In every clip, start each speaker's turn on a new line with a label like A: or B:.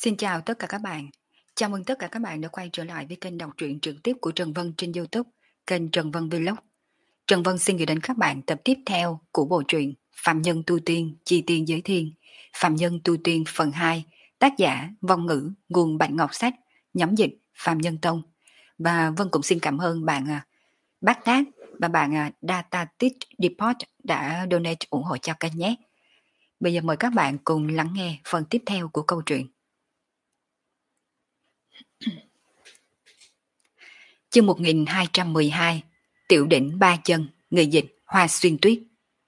A: Xin chào tất cả các bạn. Chào mừng tất cả các bạn đã quay trở lại với kênh đọc truyện trực tiếp của Trần Vân trên YouTube, kênh Trần Vân Vlog. Trần Vân xin gửi đến các bạn tập tiếp theo của bộ truyện Phạm Nhân Tu Tiên, Chi Tiên Giới Thiên, Phạm Nhân Tu Tiên phần 2, tác giả Vong Ngữ, nguồn Bạch Ngọc Sách, nhóm dịch Phạm Nhân Tông. Và Vân cũng xin cảm ơn bạn Bác Tác và bạn Datatit Depot đã donate ủng hộ cho kênh nhé. Bây giờ mời các bạn cùng lắng nghe phần tiếp theo của câu chuyện. Chương 1212, Tiểu đỉnh ba chân, người dịch Hoa Xuyên Tuyết.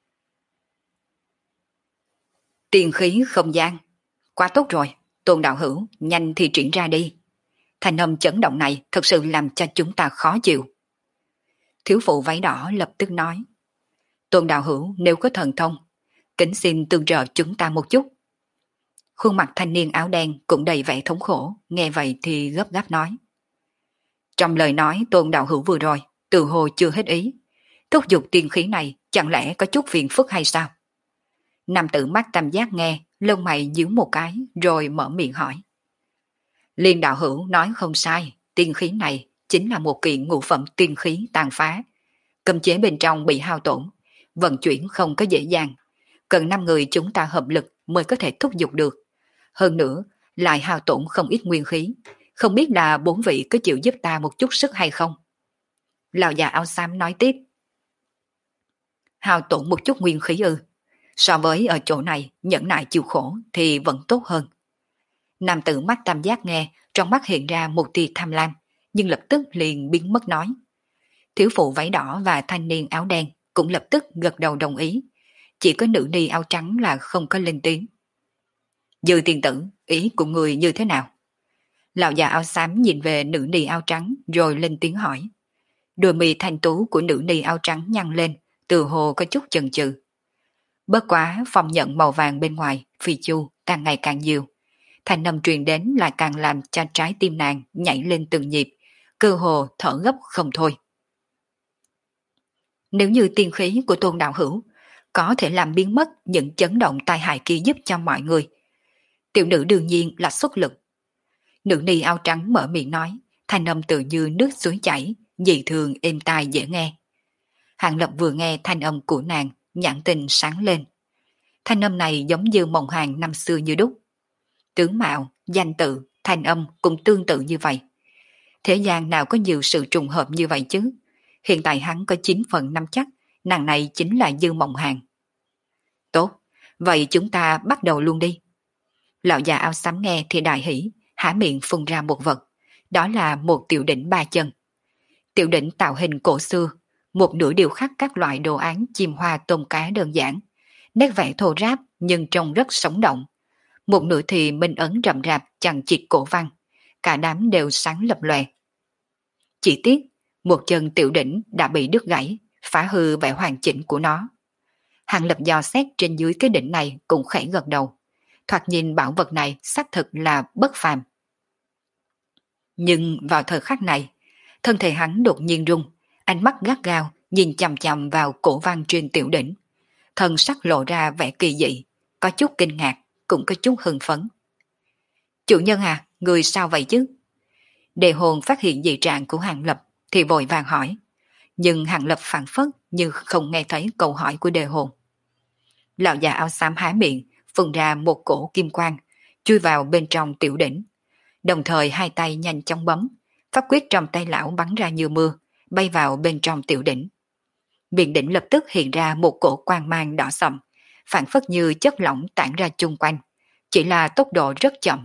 A: Tiền khí không gian. Quá tốt rồi, Tôn đạo hữu, nhanh thì triển ra đi. Thành âm chấn động này thực sự làm cho chúng ta khó chịu. Thiếu phụ váy đỏ lập tức nói. Tôn đạo hữu nếu có thần thông, kính xin tương trợ chúng ta một chút. Khuôn mặt thanh niên áo đen cũng đầy vẻ thống khổ, nghe vậy thì gấp gáp nói. Trong lời nói Tôn đạo hữu vừa rồi, từ hồ chưa hết ý. Thúc giục tiên khí này chẳng lẽ có chút phiền phức hay sao? Nam tử mắt tam giác nghe, lông mày nhíu một cái rồi mở miệng hỏi. Liên đạo hữu nói không sai, tiên khí này chính là một kiện ngũ phẩm tiên khí tàn phá. Cầm chế bên trong bị hao tổn, vận chuyển không có dễ dàng. Cần 5 người chúng ta hợp lực mới có thể thúc giục được. Hơn nữa, lại hao tổn không ít nguyên khí. Không biết là 4 vị có chịu giúp ta một chút sức hay không? Lão già áo xám nói tiếp. Hao tổn một chút nguyên khí ư? So với ở chỗ này nhẫn nại chịu khổ thì vẫn tốt hơn. Nam tử mắt tam giác nghe, trong mắt hiện ra một tia tham lam, nhưng lập tức liền biến mất nói. Thiếu phụ váy đỏ và thanh niên áo đen cũng lập tức gật đầu đồng ý. Chỉ có nữ ni áo trắng là không có lên tiếng. Dư tiên tử, ý của người như thế nào? Lão già áo xám nhìn về nữ ni áo trắng rồi lên tiếng hỏi. Đôi mi thanh tú của nữ ni áo trắng nhăn lên, từ hồ có chút chần chừ. Bất quá phong nhận màu vàng bên ngoài, phi chu càng ngày càng nhiều. Thanh âm truyền đến lại càng làm cho trái tim nàng nhảy lên từng nhịp, cơ hồ thở gấp không thôi. Nếu như tiên khí của Tôn đạo hữu có thể làm biến mất những chấn động tai hại kia giúp cho mọi người, tiểu nữ đương nhiên là xuất lực. Nữ ni áo trắng mở miệng nói, thanh âm tự như nước suối chảy, dị thường êm tai dễ nghe. Hàng Lập vừa nghe thanh âm của nàng, nhãn tình sáng lên. Thanh âm này giống như mộng hàng năm xưa như đúc. Tướng mạo, danh tự, thanh âm cũng tương tự như vậy. Thế gian nào có nhiều sự trùng hợp như vậy chứ? Hiện tại hắn có 9 phần 5 chắc, nàng này chính là Dư Mộng Hàng. Tốt, vậy chúng ta bắt đầu luôn đi. Lão già áo xám nghe thì đại hỉ, há miệng phun ra một vật. Đó là một tiểu đỉnh ba chân. Tiểu đỉnh tạo hình cổ xưa, một nửa điều khắc các loại đồ án chim hoa tôm cá đơn giản. Nét vẽ thô ráp nhưng trông rất sống động. Một nửa thì minh ấn rậm rạp chằng chịt cổ văn, cả đám đều sáng lập lòe. Chỉ tiếc, một chân tiểu đỉnh đã bị đứt gãy, phá hư vẻ hoàn chỉnh của nó. Hàng Lập dò xét trên dưới cái đỉnh này cũng khẽ gật đầu. Thoạt nhìn bảo vật này xác thực là bất phàm. Nhưng vào thời khắc này, thân thể hắn đột nhiên rung, ánh mắt gắt gao nhìn chằm chằm vào cổ văn trên tiểu đỉnh. Thân sắc lộ ra vẻ kỳ dị, có chút kinh ngạc, cũng có chút hưng phấn. Chủ nhân à, người sao vậy chứ? Đề hồn phát hiện dị trạng của Hàng Lập thì vội vàng hỏi. Nhưng Hàng Lập phản phất như không nghe thấy câu hỏi của đề hồn. Lão già áo xám há miệng, phun ra một cổ kim quang, chui vào bên trong tiểu đỉnh. Đồng thời hai tay nhanh chóng bấm, pháp quyết trong tay lão bắn ra như mưa, bay vào bên trong tiểu đỉnh. Miệng đỉnh lập tức hiện ra một cổ quang mang đỏ sậm, phản phất như chất lỏng tản ra chung quanh, chỉ là tốc độ rất chậm.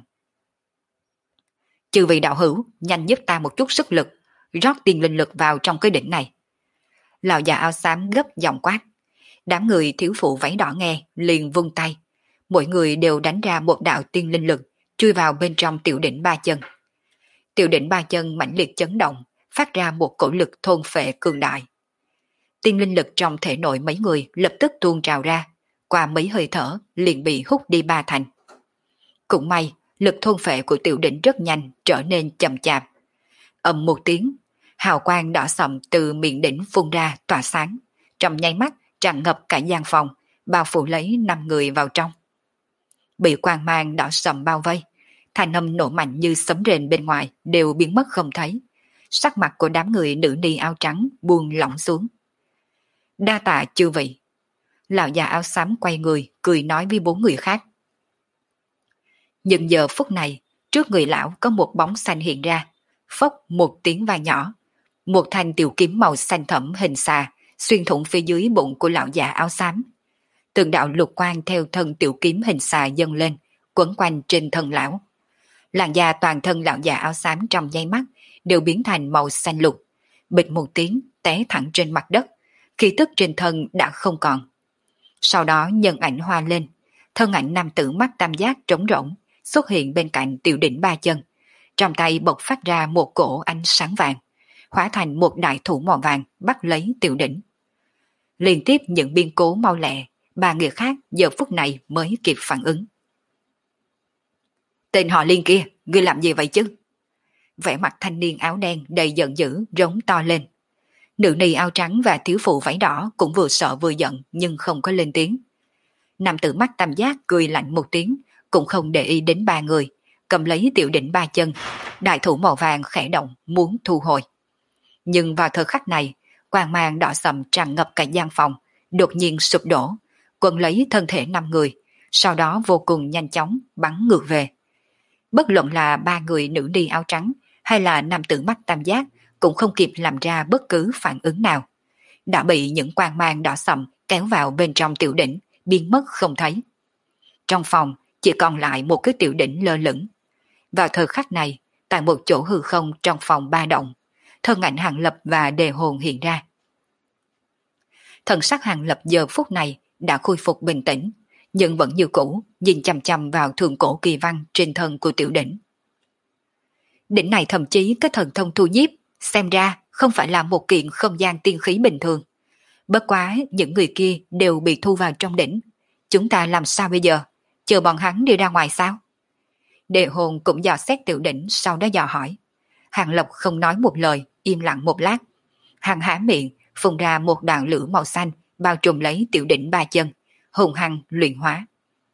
A: Chư vị đạo hữu, nhanh giúp ta một chút sức lực, rót tiền linh lực vào trong cái đỉnh này. Lão già áo xám gấp giọng quát. Đám người thiếu phụ váy đỏ nghe, liền vung tay. Mỗi người đều đánh ra một đạo tiên linh lực, chui vào bên trong tiểu đỉnh ba chân. Tiểu đỉnh ba chân mãnh liệt chấn động, phát ra một cổ lực thôn phệ cường đại. Tiên linh lực trong thể nội mấy người lập tức tuôn trào ra, qua mấy hơi thở liền bị hút đi ba thành. Cũng may, lực thôn phệ của tiểu đỉnh rất nhanh trở nên chậm chạp. Ầm một tiếng, hào quang đỏ sậm từ miệng đỉnh phun ra tỏa sáng, trong nháy mắt tràn ngập cả gian phòng, bao phủ lấy 5 người vào trong. Bị quang mang đỏ sậm bao vây, Thanh âm nổ mạnh như sấm rền bên ngoài đều biến mất không thấy. Sắc mặt của đám người nữ ni áo trắng buông lỏng xuống. Đa tạ chư vị. Lão già áo xám quay người, cười nói với 4 người khác. Nhưng giờ phút này, trước người lão có một bóng xanh hiện ra, phốc một tiếng vang nhỏ. Một thanh tiểu kiếm màu xanh thẫm hình xà xuyên thủng phía dưới bụng của lão già áo xám. Từng đạo lục quang theo thân tiểu kiếm hình xà dâng lên, quấn quanh trên thân lão. Làn da toàn thân lão già áo xám trong nháy mắt đều biến thành màu xanh lục, bịch một tiếng té thẳng trên mặt đất, khí tức trên thân đã không còn. Sau đó nhân ảnh hoa lên, thân ảnh nam tử mắt tam giác trống rỗng xuất hiện bên cạnh tiểu đỉnh ba chân, trong tay bộc phát ra một cổ ánh sáng vàng, hóa thành một đại thủ màu vàng bắt lấy tiểu đỉnh. Liên tiếp những biến cố mau lẹ, 3 người khác giờ phút này mới kịp phản ứng. Tên họ Liên kia, ngươi làm gì vậy chứ? Vẻ mặt thanh niên áo đen đầy giận dữ rống to lên. Nữ ni áo trắng và thiếu phụ váy đỏ cũng vừa sợ vừa giận nhưng không có lên tiếng. Nam tử mắt tam giác cười lạnh một tiếng, cũng không để ý đến 3 người, cầm lấy tiểu đỉnh ba chân, đại thủ màu vàng khẽ động muốn thu hồi. Nhưng vào thời khắc này, quang mang đỏ sầm tràn ngập cả gian phòng, đột nhiên sụp đổ, quấn lấy thân thể 5 người, sau đó vô cùng nhanh chóng bắn ngược về. Bất luận là 3 người nữ ni áo trắng hay là nam tử mắt tam giác cũng không kịp làm ra bất cứ phản ứng nào. Đã bị những quang mang đỏ sầm kéo vào bên trong tiểu đỉnh, biến mất không thấy. Trong phòng chỉ còn lại một cái tiểu đỉnh lơ lửng. Vào thời khắc này, tại một chỗ hư không trong phòng ba động, thân ảnh Hàng Lập và Đề Hồn hiện ra. Thần sắc Hàng Lập giờ phút này đã khôi phục bình tĩnh, nhưng vẫn như cũ nhìn chằm chằm vào thượng cổ kỳ văn trên thân của tiểu đỉnh. Đỉnh này thậm chí có thần thông thu nhiếp, xem ra không phải là một kiện không gian tiên khí bình thường. Bất quá những người kia đều bị thu vào trong đỉnh. Chúng ta làm sao bây giờ? Chờ bọn hắn đi ra ngoài sao? Đề Hồn cũng dò xét tiểu đỉnh, sau đó dò hỏi. Hàng Lập không nói một lời, im lặng một lát. Hàng há miệng, phun ra một đạo lửa màu xanh, bao trùm lấy tiểu đỉnh ba chân, hùng hăng luyện hóa.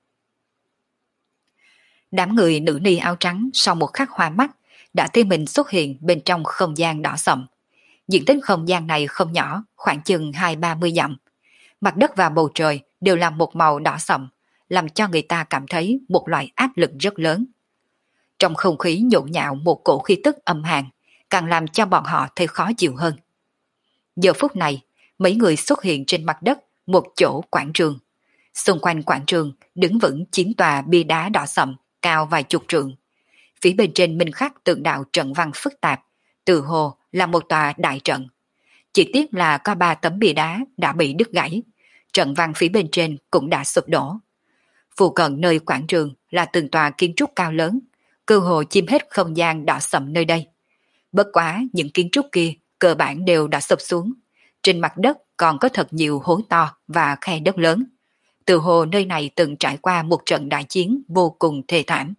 A: Đám người nữ ni áo trắng sau một khắc hoa mắt, đã thấy mình xuất hiện bên trong không gian đỏ sậm. Diện tích không gian này không nhỏ, khoảng chừng 20-30 dặm. Mặt đất và bầu trời đều là một màu đỏ sậm, làm cho người ta cảm thấy một loại áp lực rất lớn. Trong không khí nhộn nhạo một cổ khí tức âm hàn, càng làm cho bọn họ thấy khó chịu hơn. Giờ phút này, mấy người xuất hiện trên mặt đất một chỗ quảng trường. Xung quanh quảng trường đứng vững 9 tòa bia đá đỏ sậm, cao vài chục trượng. Phía bên trên minh khắc tượng đạo trận văn phức tạp, từ hồ là một tòa đại trận. Chỉ tiếc là có 3 tấm bia đá đã bị đứt gãy, trận văn phía bên trên cũng đã sụp đổ. Phụ cận nơi quảng trường là từng tòa kiến trúc cao lớn, cơ hồ chiếm hết không gian đỏ sậm nơi đây. Bất quá những kiến trúc kia cơ bản đều đã sụp xuống, trên mặt đất còn có thật nhiều hố to và khe đất lớn. Từ hồ nơi này từng trải qua một trận đại chiến vô cùng thê thảm.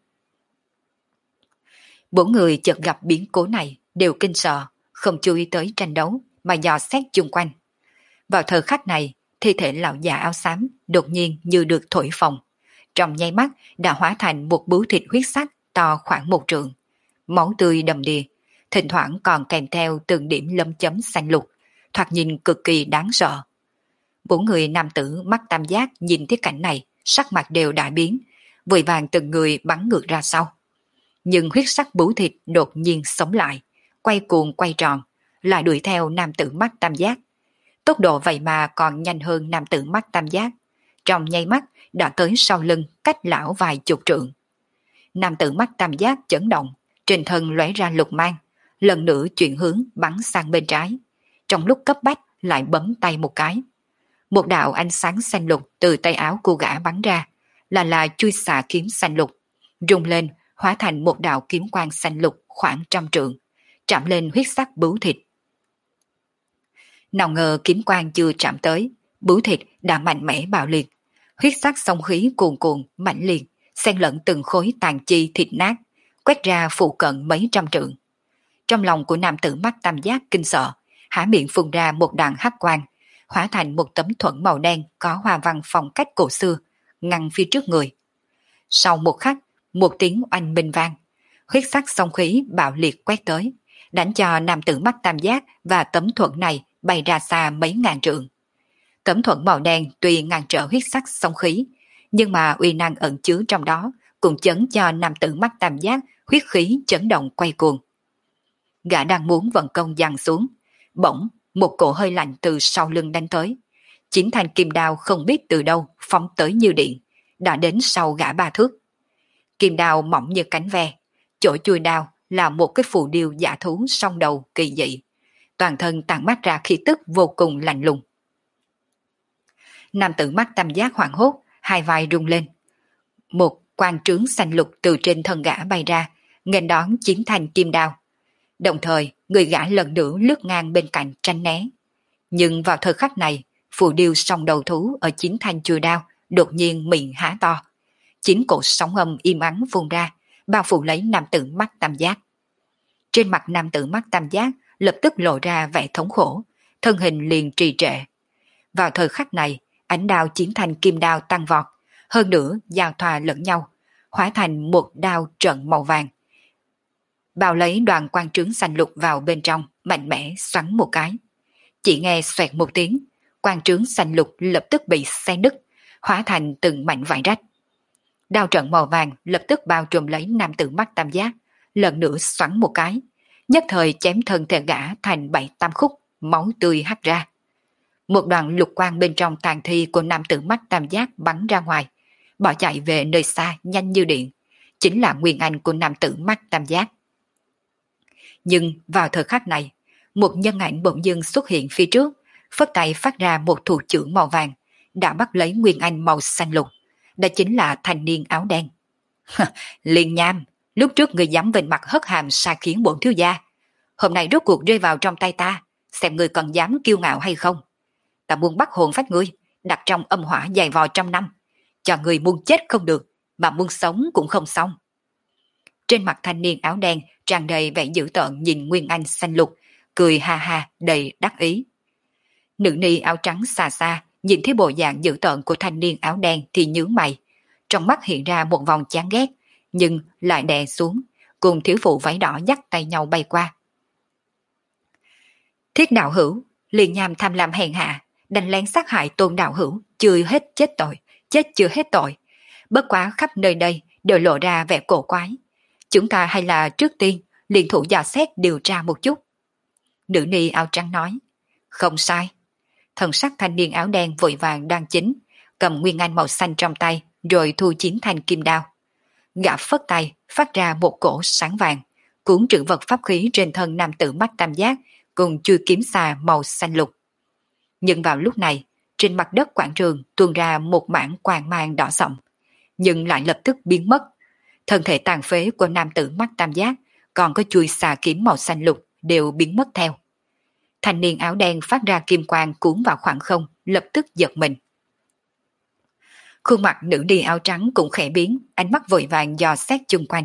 A: 4 người chợt gặp biến cố này đều kinh sợ, không chú ý tới tranh đấu mà dò xét chung quanh. Vào thời khắc này, thi thể lão già áo xám đột nhiên như được thổi phồng, trong nháy mắt đã hóa thành một bướu thịt huyết sắc to khoảng 1 trượng. Máu tươi đầm đìa, thỉnh thoảng còn kèm theo từng điểm lấm chấm xanh lục, thoạt nhìn cực kỳ đáng sợ. 4 người nam tử mắt tam giác nhìn thấy cảnh này, sắc mặt đều đại biến, vội vàng từng người bắn ngược ra sau. Nhưng huyết sắc bướu thịt đột nhiên sống lại, quay cuồng quay tròn, lại đuổi theo nam tử mắt tam giác. Tốc độ vậy mà còn nhanh hơn nam tử mắt tam giác, trong nháy mắt đã tới sau lưng cách lão vài chục trượng. Nam tử mắt tam giác chấn động, trên thân lóe ra lục mang, lần nữa chuyển hướng bắn sang bên trái. Trong lúc cấp bách lại bấm tay một cái. Một đạo ánh sáng xanh lục từ tay áo của gã bắn ra, là chui xạ kiếm xanh lục, rung lên hóa thành một đạo kiếm quang xanh lục khoảng 100 trượng, chạm lên huyết sắc bướu thịt. Nào ngờ kiếm quang chưa chạm tới, bướu thịt đã mạnh mẽ bạo liệt, huyết sắc song khí cuồn cuộn mãnh liệt, xen lẫn từng khối tàn chi thịt nát, quét ra phụ cận mấy trăm trượng. Trong lòng của nam tử mắt tam giác kinh sợ, há miệng phun ra một đàn hắc quang, hóa thành một tấm thuẫn màu đen có hoa văn phong cách cổ xưa, ngăn phía trước người. Sau một khắc, một tiếng oanh minh vang, huyết sắc song khí bạo liệt quét tới, đánh cho nam tử mắt tam giác và tấm thuẫn này bay ra xa mấy ngàn trượng. Tấm thuẫn màu đen tuy ngăn trở huyết sắc song khí, nhưng mà uy năng ẩn chứa trong đó cũng chấn cho nam tử mắt tam giác huyết khí chấn động quay cuồng. Gã đang muốn vận công giằng xuống, bỗng một cổ hơi lạnh từ sau lưng đánh tới. Chín thanh kim đao không biết từ đâu phóng tới như điện, đã đến sau gã 3 thước. Kim đao mỏng như cánh ve, chỗ chui đao là một cái phù điêu giả thú song đầu kỳ dị, toàn thân tản mát ra khí tức vô cùng lạnh lùng. Nam tử mắt tam giác hoảng hốt, hai vai rung lên. Một quang trướng xanh lục từ trên thân gã bay ra, nghênh đón chín thanh kim đao. Đồng thời, người gã lần nữa lướt ngang bên cạnh tránh né. Nhưng vào thời khắc này, phù điêu song đầu thú ở chín thanh chui đao đột nhiên miệng há to. Chín cổ sóng âm im ắng phun ra, bao phủ lấy nam tử mắt tam giác. Trên mặt nam tử mắt tam giác lập tức lộ ra vẻ thống khổ, thân hình liền trì trệ. Vào thời khắc này, ánh đao chín thanh kim đao tăng vọt, hơn nữa giao thoa lẫn nhau, hóa thành một đao trận màu vàng. Bao lấy đoàn quang trướng xanh lục vào bên trong, mạnh mẽ xoắn một cái. Chỉ nghe xoẹt một tiếng, quang trướng xanh lục lập tức bị xé nứt, hóa thành từng mảnh vải rách. Đao trận màu vàng lập tức bao trùm lấy nam tử mắt tam giác, lần nữa xoắn một cái, nhất thời chém thân thể gã thành 7-8 khúc, máu tươi hắt ra. Một đoàn lục quang bên trong tàn thi của nam tử mắt tam giác bắn ra ngoài, bỏ chạy về nơi xa nhanh như điện, chính là nguyên anh của nam tử mắt tam giác. Nhưng vào thời khắc này, một nhân ảnh bỗng dưng xuất hiện phía trước, phất tay phát ra một thủ chưởng màu vàng, đã bắt lấy nguyên anh màu xanh lục. Đó chính là thanh niên áo đen. Liên Nham, lúc trước người dám vênh mặt hất hàm sai khiến bổn thiếu gia, hôm nay rốt cuộc rơi vào trong tay ta, xem người còn dám kiêu ngạo hay không. Ta muốn bắt hồn phách ngươi, đặt trong âm hỏa dày vò trăm năm, cho người muốn chết không được, mà muốn sống cũng không xong. Trên mặt thanh niên áo đen tràn đầy vẻ dữ tợn nhìn nguyên anh xanh lục, cười ha ha đầy đắc ý. Nữ ni áo trắng xa xa nhìn thấy bộ dạng dữ tợn của thanh niên áo đen thì nhướng mày, trong mắt hiện ra một vòng chán ghét, nhưng lại đè xuống, cùng thiếu phụ váy đỏ dắt tay nhau bay qua. Thiết đạo hữu, Liên Nham tham lam hèn hạ, đánh lén sát hại Tôn đạo hữu, chưa hết chết tội, chết chưa hết tội. Bất quá khắp nơi đây đều lộ ra vẻ cổ quái. Chúng ta hay là trước tiên liên thủ dò xét điều tra một chút. Nữ ni áo trắng nói. Không sai. Thần sắc thanh niên áo đen vội vàng đang chính, cầm nguyên anh màu xanh trong tay, rồi thu chín thanh kim đao. Gã phất tay, phát ra một cổ sáng vàng, cuốn trữ vật pháp khí trên thân nam tử mắt tam giác, cùng chui kiếm xà màu xanh lục. Nhưng vào lúc này, trên mặt đất quảng trường tuôn ra một mảng quang mang đỏ sậm, nhưng lại lập tức biến mất. Thân thể tàn phế của nam tử mắt tam giác, còn có chui xà kiếm màu xanh lục đều biến mất theo. Thanh niên áo đen phát ra kim quang cuốn vào khoảng không, lập tức giật mình. Khuôn mặt nữ đi áo trắng cũng khẽ biến, ánh mắt vội vàng dò xét chung quanh.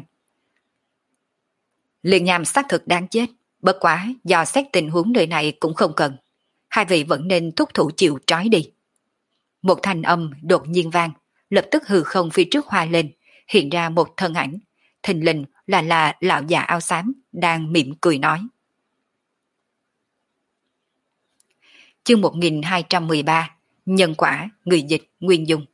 A: Liên Nham xác thực đáng chết, bất quá dò xét tình huống nơi này cũng không cần. Hai vị vẫn nên thúc thủ chịu trói đi. Một thanh âm đột nhiên vang, lập tức hư không phía trước hoa lên, hiện ra một thân ảnh, thình lình là lão già áo xám đang mỉm cười nói. Chương 1213, Nhân quả, người dịch, Nguyên Dung.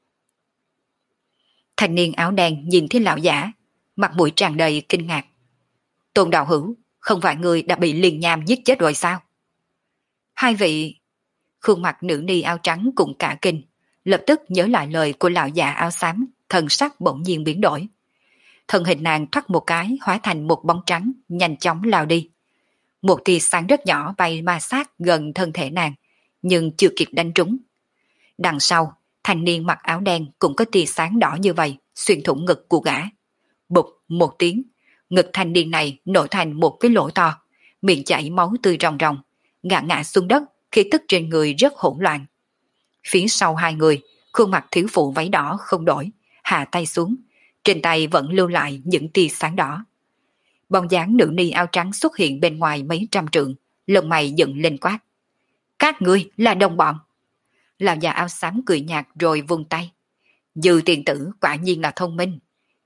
A: Thanh niên áo đen nhìn thấy lão giả, mặt mũi tràn đầy kinh ngạc. Tôn đạo hữu, không phải người đã bị Liên Nham giết chết rồi sao? Hai vị... Khuôn mặt nữ ni áo trắng cũng cả kinh, lập tức nhớ lại lời của lão già áo xám, thần sắc bỗng nhiên biến đổi. Thân hình nàng thoát một cái hóa thành một bóng trắng, nhanh chóng lao đi. Một tia sáng rất nhỏ bay ma sát gần thân thể nàng, nhưng chưa kịp đánh trúng. Đằng sau, thanh niên mặc áo đen cũng có tia sáng đỏ như vậy, xuyên thủng ngực của gã. Bụp một tiếng, ngực thanh niên này nổ thành một cái lỗ to, miệng chảy máu tươi ròng ròng, ngã xuống đất, khí tức trên người rất hỗn loạn. Phía sau hai người, khuôn mặt thiếu phụ váy đỏ không đổi, hạ tay xuống, trên tay vẫn lưu lại những tia sáng đỏ. Bóng dáng nữ ni áo trắng xuất hiện bên ngoài mấy trăm trượng, lông mày dựng lên quát. Các ngươi là đồng bọn. Lão già áo xám cười nhạt rồi vung tay. Dư tiền tử quả nhiên là thông minh.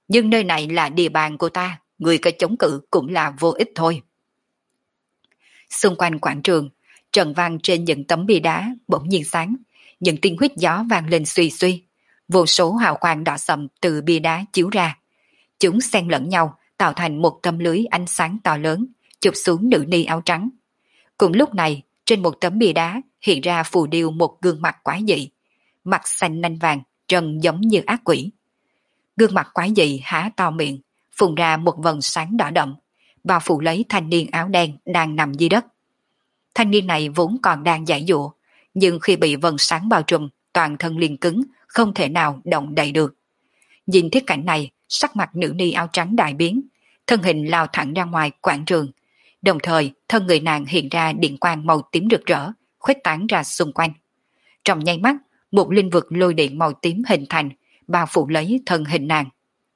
A: Nhưng nơi này là địa bàn của ta, người có chống cự cũng là vô ích thôi. Xung quanh quảng trường, trận vang trên những tấm bia đá bỗng nhiên sáng, những tiếng huýt gió vang lên suy suy, vô số hào quang đỏ sậm từ bia đá chiếu ra. Chúng xen lẫn nhau tạo thành một tấm lưới ánh sáng to lớn, chụp xuống nữ ni áo trắng. Cùng lúc này, trên một tấm bia đá hiện ra phù điêu một gương mặt quái dị, mặt xanh nanh vàng, trông giống như ác quỷ. Gương mặt quái dị há to miệng, phun ra một vầng sáng đỏ đậm, bao phủ lấy thanh niên áo đen đang nằm dưới đất. Thanh niên này vốn còn đang giãy giụa, nhưng khi bị vầng sáng bao trùm, toàn thân liền cứng, không thể nào động đậy được. Nhìn thiết cảnh này, sắc mặt nữ ni áo trắng đại biến, thân hình lao thẳng ra ngoài quảng trường. Đồng thời, thân người nàng hiện ra điện quang màu tím rực rỡ, khuếch tán ra xung quanh. Trong nháy mắt, một linh vực lôi điện màu tím hình thành, bao phủ lấy thân hình nàng.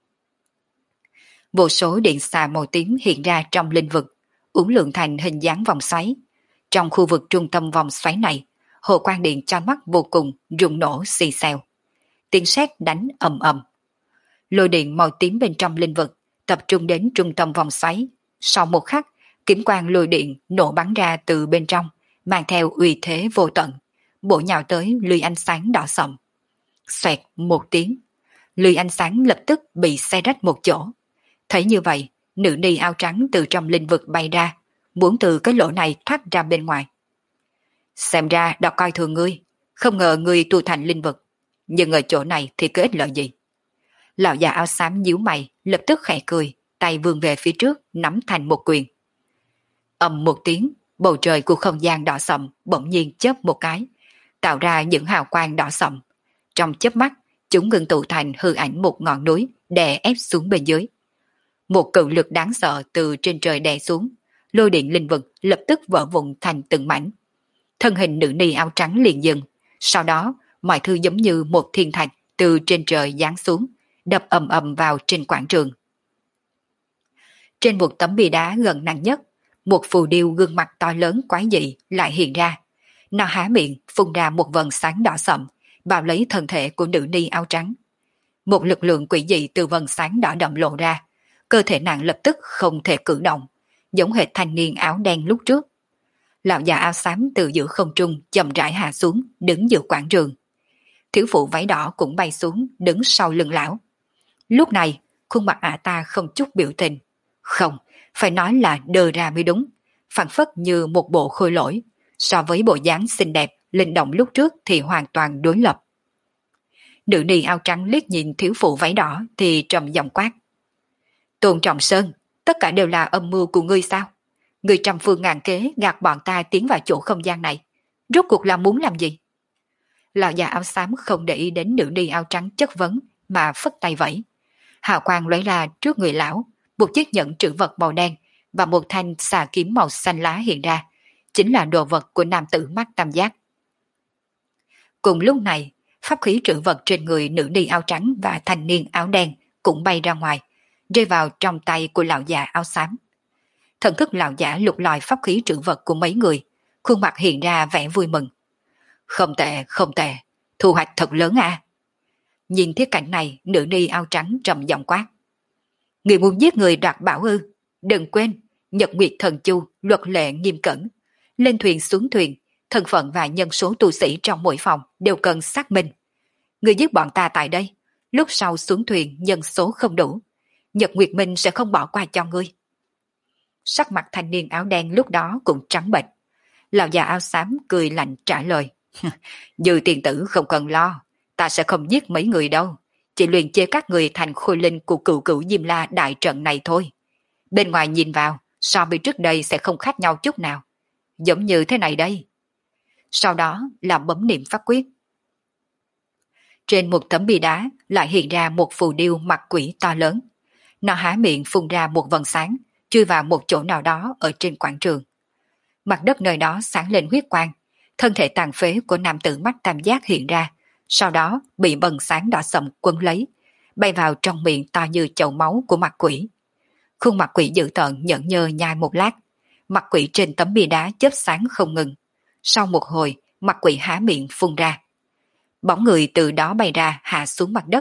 A: Vô số điện xà màu tím hiện ra trong linh vực, uốn lượn thành hình dáng vòng xoáy. Trong khu vực trung tâm vòng xoáy này, hồ quang điện cho mắt vô cùng rung nổ xì xèo. Tiếng sét đánh ầm ầm. Lôi điện màu tím bên trong linh vực tập trung đến trung tâm vòng xoáy. Sau một khắc, kiếm quang lôi điện nổ bắn ra từ bên trong, mang theo uy thế vô tận, bổ nhào tới lưới ánh sáng đỏ sậm. Xoẹt một tiếng, lưới ánh sáng lập tức bị xé rách một chỗ. Thấy như vậy, nữ ni áo trắng từ trong linh vực bay ra, muốn từ cái lỗ này thoát ra bên ngoài. Xem ra đã coi thường ngươi, không ngờ ngươi tu thành linh vực, nhưng ở chỗ này thì có ích lợi gì? Lão già áo xám nhíu mày, lập tức khẽ cười, tay vươn về phía trước, nắm thành một quyền. Ầm một tiếng, bầu trời của không gian đỏ sậm bỗng nhiên chớp một cái, tạo ra những hào quang đỏ sậm. Trong chớp mắt, chúng ngưng tụ thành hư ảnh một ngọn núi đè ép xuống bên dưới. Một cự lực đáng sợ từ trên trời đè xuống, lôi điện linh vực lập tức vỡ vụn thành từng mảnh. Thân hình nữ ni áo trắng liền dừng, sau đó mọi thứ giống như một thiên thạch từ trên trời giáng xuống, đập ầm ầm vào trên quảng trường. Trên một tấm bia đá gần nặng nhất, một phù điêu gương mặt to lớn quái dị lại hiện ra. Nó há miệng phun ra một vầng sáng đỏ sậm, bao lấy thân thể của nữ ni áo trắng. Một lực lượng quỷ dị từ vầng sáng đỏ đậm lộ ra, cơ thể nàng lập tức không thể cử động, giống hệt thanh niên áo đen lúc trước. Lão già áo xám từ giữa không trung chậm rãi hạ xuống, đứng giữa quảng trường. Thiếu phụ váy đỏ cũng bay xuống, đứng sau lưng lão. Lúc này, khuôn mặt ả ta không chút biểu tình. Không, phải nói là đờ ra mới đúng, phảng phất như một bộ khôi lỗi. So với bộ dáng xinh đẹp, linh động lúc trước thì hoàn toàn đối lập. Nữ ni áo trắng liếc nhìn thiếu phụ váy đỏ thì trầm giọng quát. Tôn Trọng Sơn, tất cả đều là âm mưu của ngươi sao? Ngươi trăm phương ngàn kế gạt bọn ta tiến vào chỗ không gian này. Rốt cuộc là muốn làm gì? Lão già áo xám không để ý đến nữ ni áo trắng chất vấn mà phất tay vẫy. Hào quang lóe ra trước người lão, một chiếc nhẫn trữ vật màu đen và một thanh xà kiếm màu xanh lá hiện ra, chính là đồ vật của nam tử mắt tam giác. Cùng lúc này, pháp khí trữ vật trên người nữ ni áo trắng và thanh niên áo đen cũng bay ra ngoài, rơi vào trong tay của lão già áo xám. Thần thức lão giả lục lọi pháp khí trữ vật của mấy người, khuôn mặt hiện ra vẻ vui mừng. Không tệ, không tệ, thu hoạch thật lớn à. Nhìn thiết cảnh này, nữ ni áo trắng trầm giọng quát. Người muốn giết người đoạt bảo ư? Đừng quên, Nhật Nguyệt Thần Chu luật lệ nghiêm cẩn. Lên thuyền xuống thuyền, thân phận và nhân số tu sĩ trong mỗi phòng đều cần xác minh. Người giết bọn ta tại đây, lúc sau xuống thuyền nhân số không đủ, Nhật Nguyệt Minh sẽ không bỏ qua cho ngươi. Sắc mặt thanh niên áo đen lúc đó cũng trắng bệch. Lão già áo xám cười lạnh trả lời. Dư tiền tử không cần lo, ta sẽ không giết mấy người đâu, chỉ luyện chế các người thành khôi linh của cựu cựu Diêm La đại trận này thôi. Bên ngoài nhìn vào, so với trước đây sẽ không khác nhau chút nào. Giống như thế này đây. Sau đó là bấm niệm pháp quyết. Trên một tấm bia đá lại hiện ra một phù điêu mặt quỷ to lớn. Nó há miệng phun ra một vầng sáng, chui vào một chỗ nào đó ở trên quảng trường. Mặt đất nơi đó sáng lên huyết quang, thân thể tàn phế của nam tử mắt tam giác hiện ra, sau đó bị bần sáng đỏ sậm quấn lấy, bay vào trong miệng to như chậu máu của mặt quỷ. Khuôn mặt quỷ dữ tợn nhẫn nhơ nhai một lát, mặt quỷ trên tấm bia đá chớp sáng không ngừng. Sau một hồi, mặt quỷ há miệng phun ra. Bóng người từ đó bay ra hạ xuống mặt đất,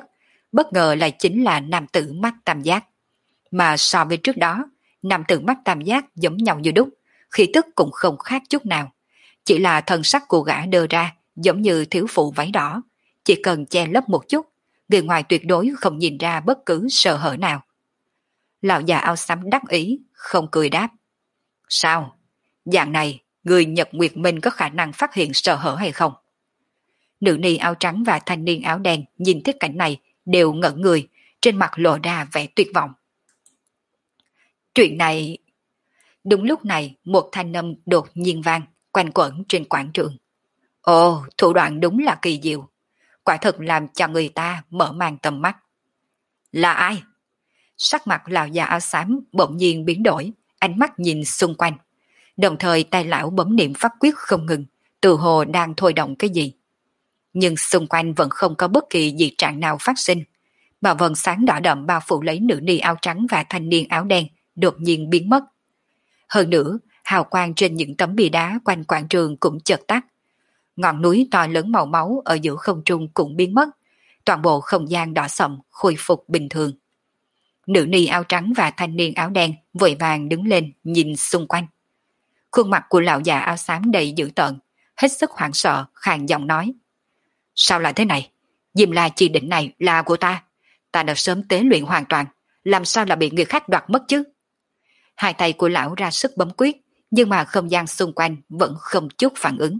A: bất ngờ lại chính là nam tử mắt tam giác. Mà so với trước đó, nam tử mắt tam giác giống nhau như đúc, khí tức cũng không khác chút nào. Chỉ là thân sắc của gã đơ ra giống như thiếu phụ váy đỏ, chỉ cần che lấp một chút, người ngoài tuyệt đối không nhìn ra bất cứ sơ hở nào. Lão già áo xám đắc ý, không cười đáp. Sao? Dạng này, người Nhật Nguyệt Minh có khả năng phát hiện sơ hở hay không? Nữ ni áo trắng và thanh niên áo đen nhìn thấy cảnh này đều ngẩn người, trên mặt lộ ra vẻ tuyệt vọng. Chuyện này... Đúng lúc này, một thanh âm đột nhiên vang, quanh quẩn trên quảng trường. Ồ, thủ đoạn đúng là kỳ diệu. Quả thực làm cho người ta mở mang tầm mắt. Là ai? Sắc mặt lão già áo xám bỗng nhiên biến đổi, ánh mắt nhìn xung quanh. Đồng thời tay lão bấm niệm pháp quyết không ngừng, tự hồ đang thôi động cái gì. Nhưng xung quanh vẫn không có bất kỳ dị trạng nào phát sinh. Mà vầng sáng đỏ đậm bao phủ lấy nữ ni áo trắng và thanh niên áo đen đột nhiên biến mất. Hơn nữa, hào quang trên những tấm bia đá quanh quảng trường cũng chợt tắt. Ngọn núi to lớn màu máu ở giữa không trung cũng biến mất. Toàn bộ không gian đỏ sậm khôi phục bình thường. Nữ ni áo trắng và thanh niên áo đen vội vàng đứng lên nhìn xung quanh. Khuôn mặt của lão già áo xám đầy dữ tợn, hết sức hoảng sợ, khàn giọng nói. Sao lại thế này? Diêm La chi đỉnh này là của ta. Ta đã sớm tế luyện hoàn toàn, làm sao là bị người khác đoạt mất chứ? Hai tay của lão ra sức bấm quyết, nhưng mà không gian xung quanh vẫn không chút phản ứng.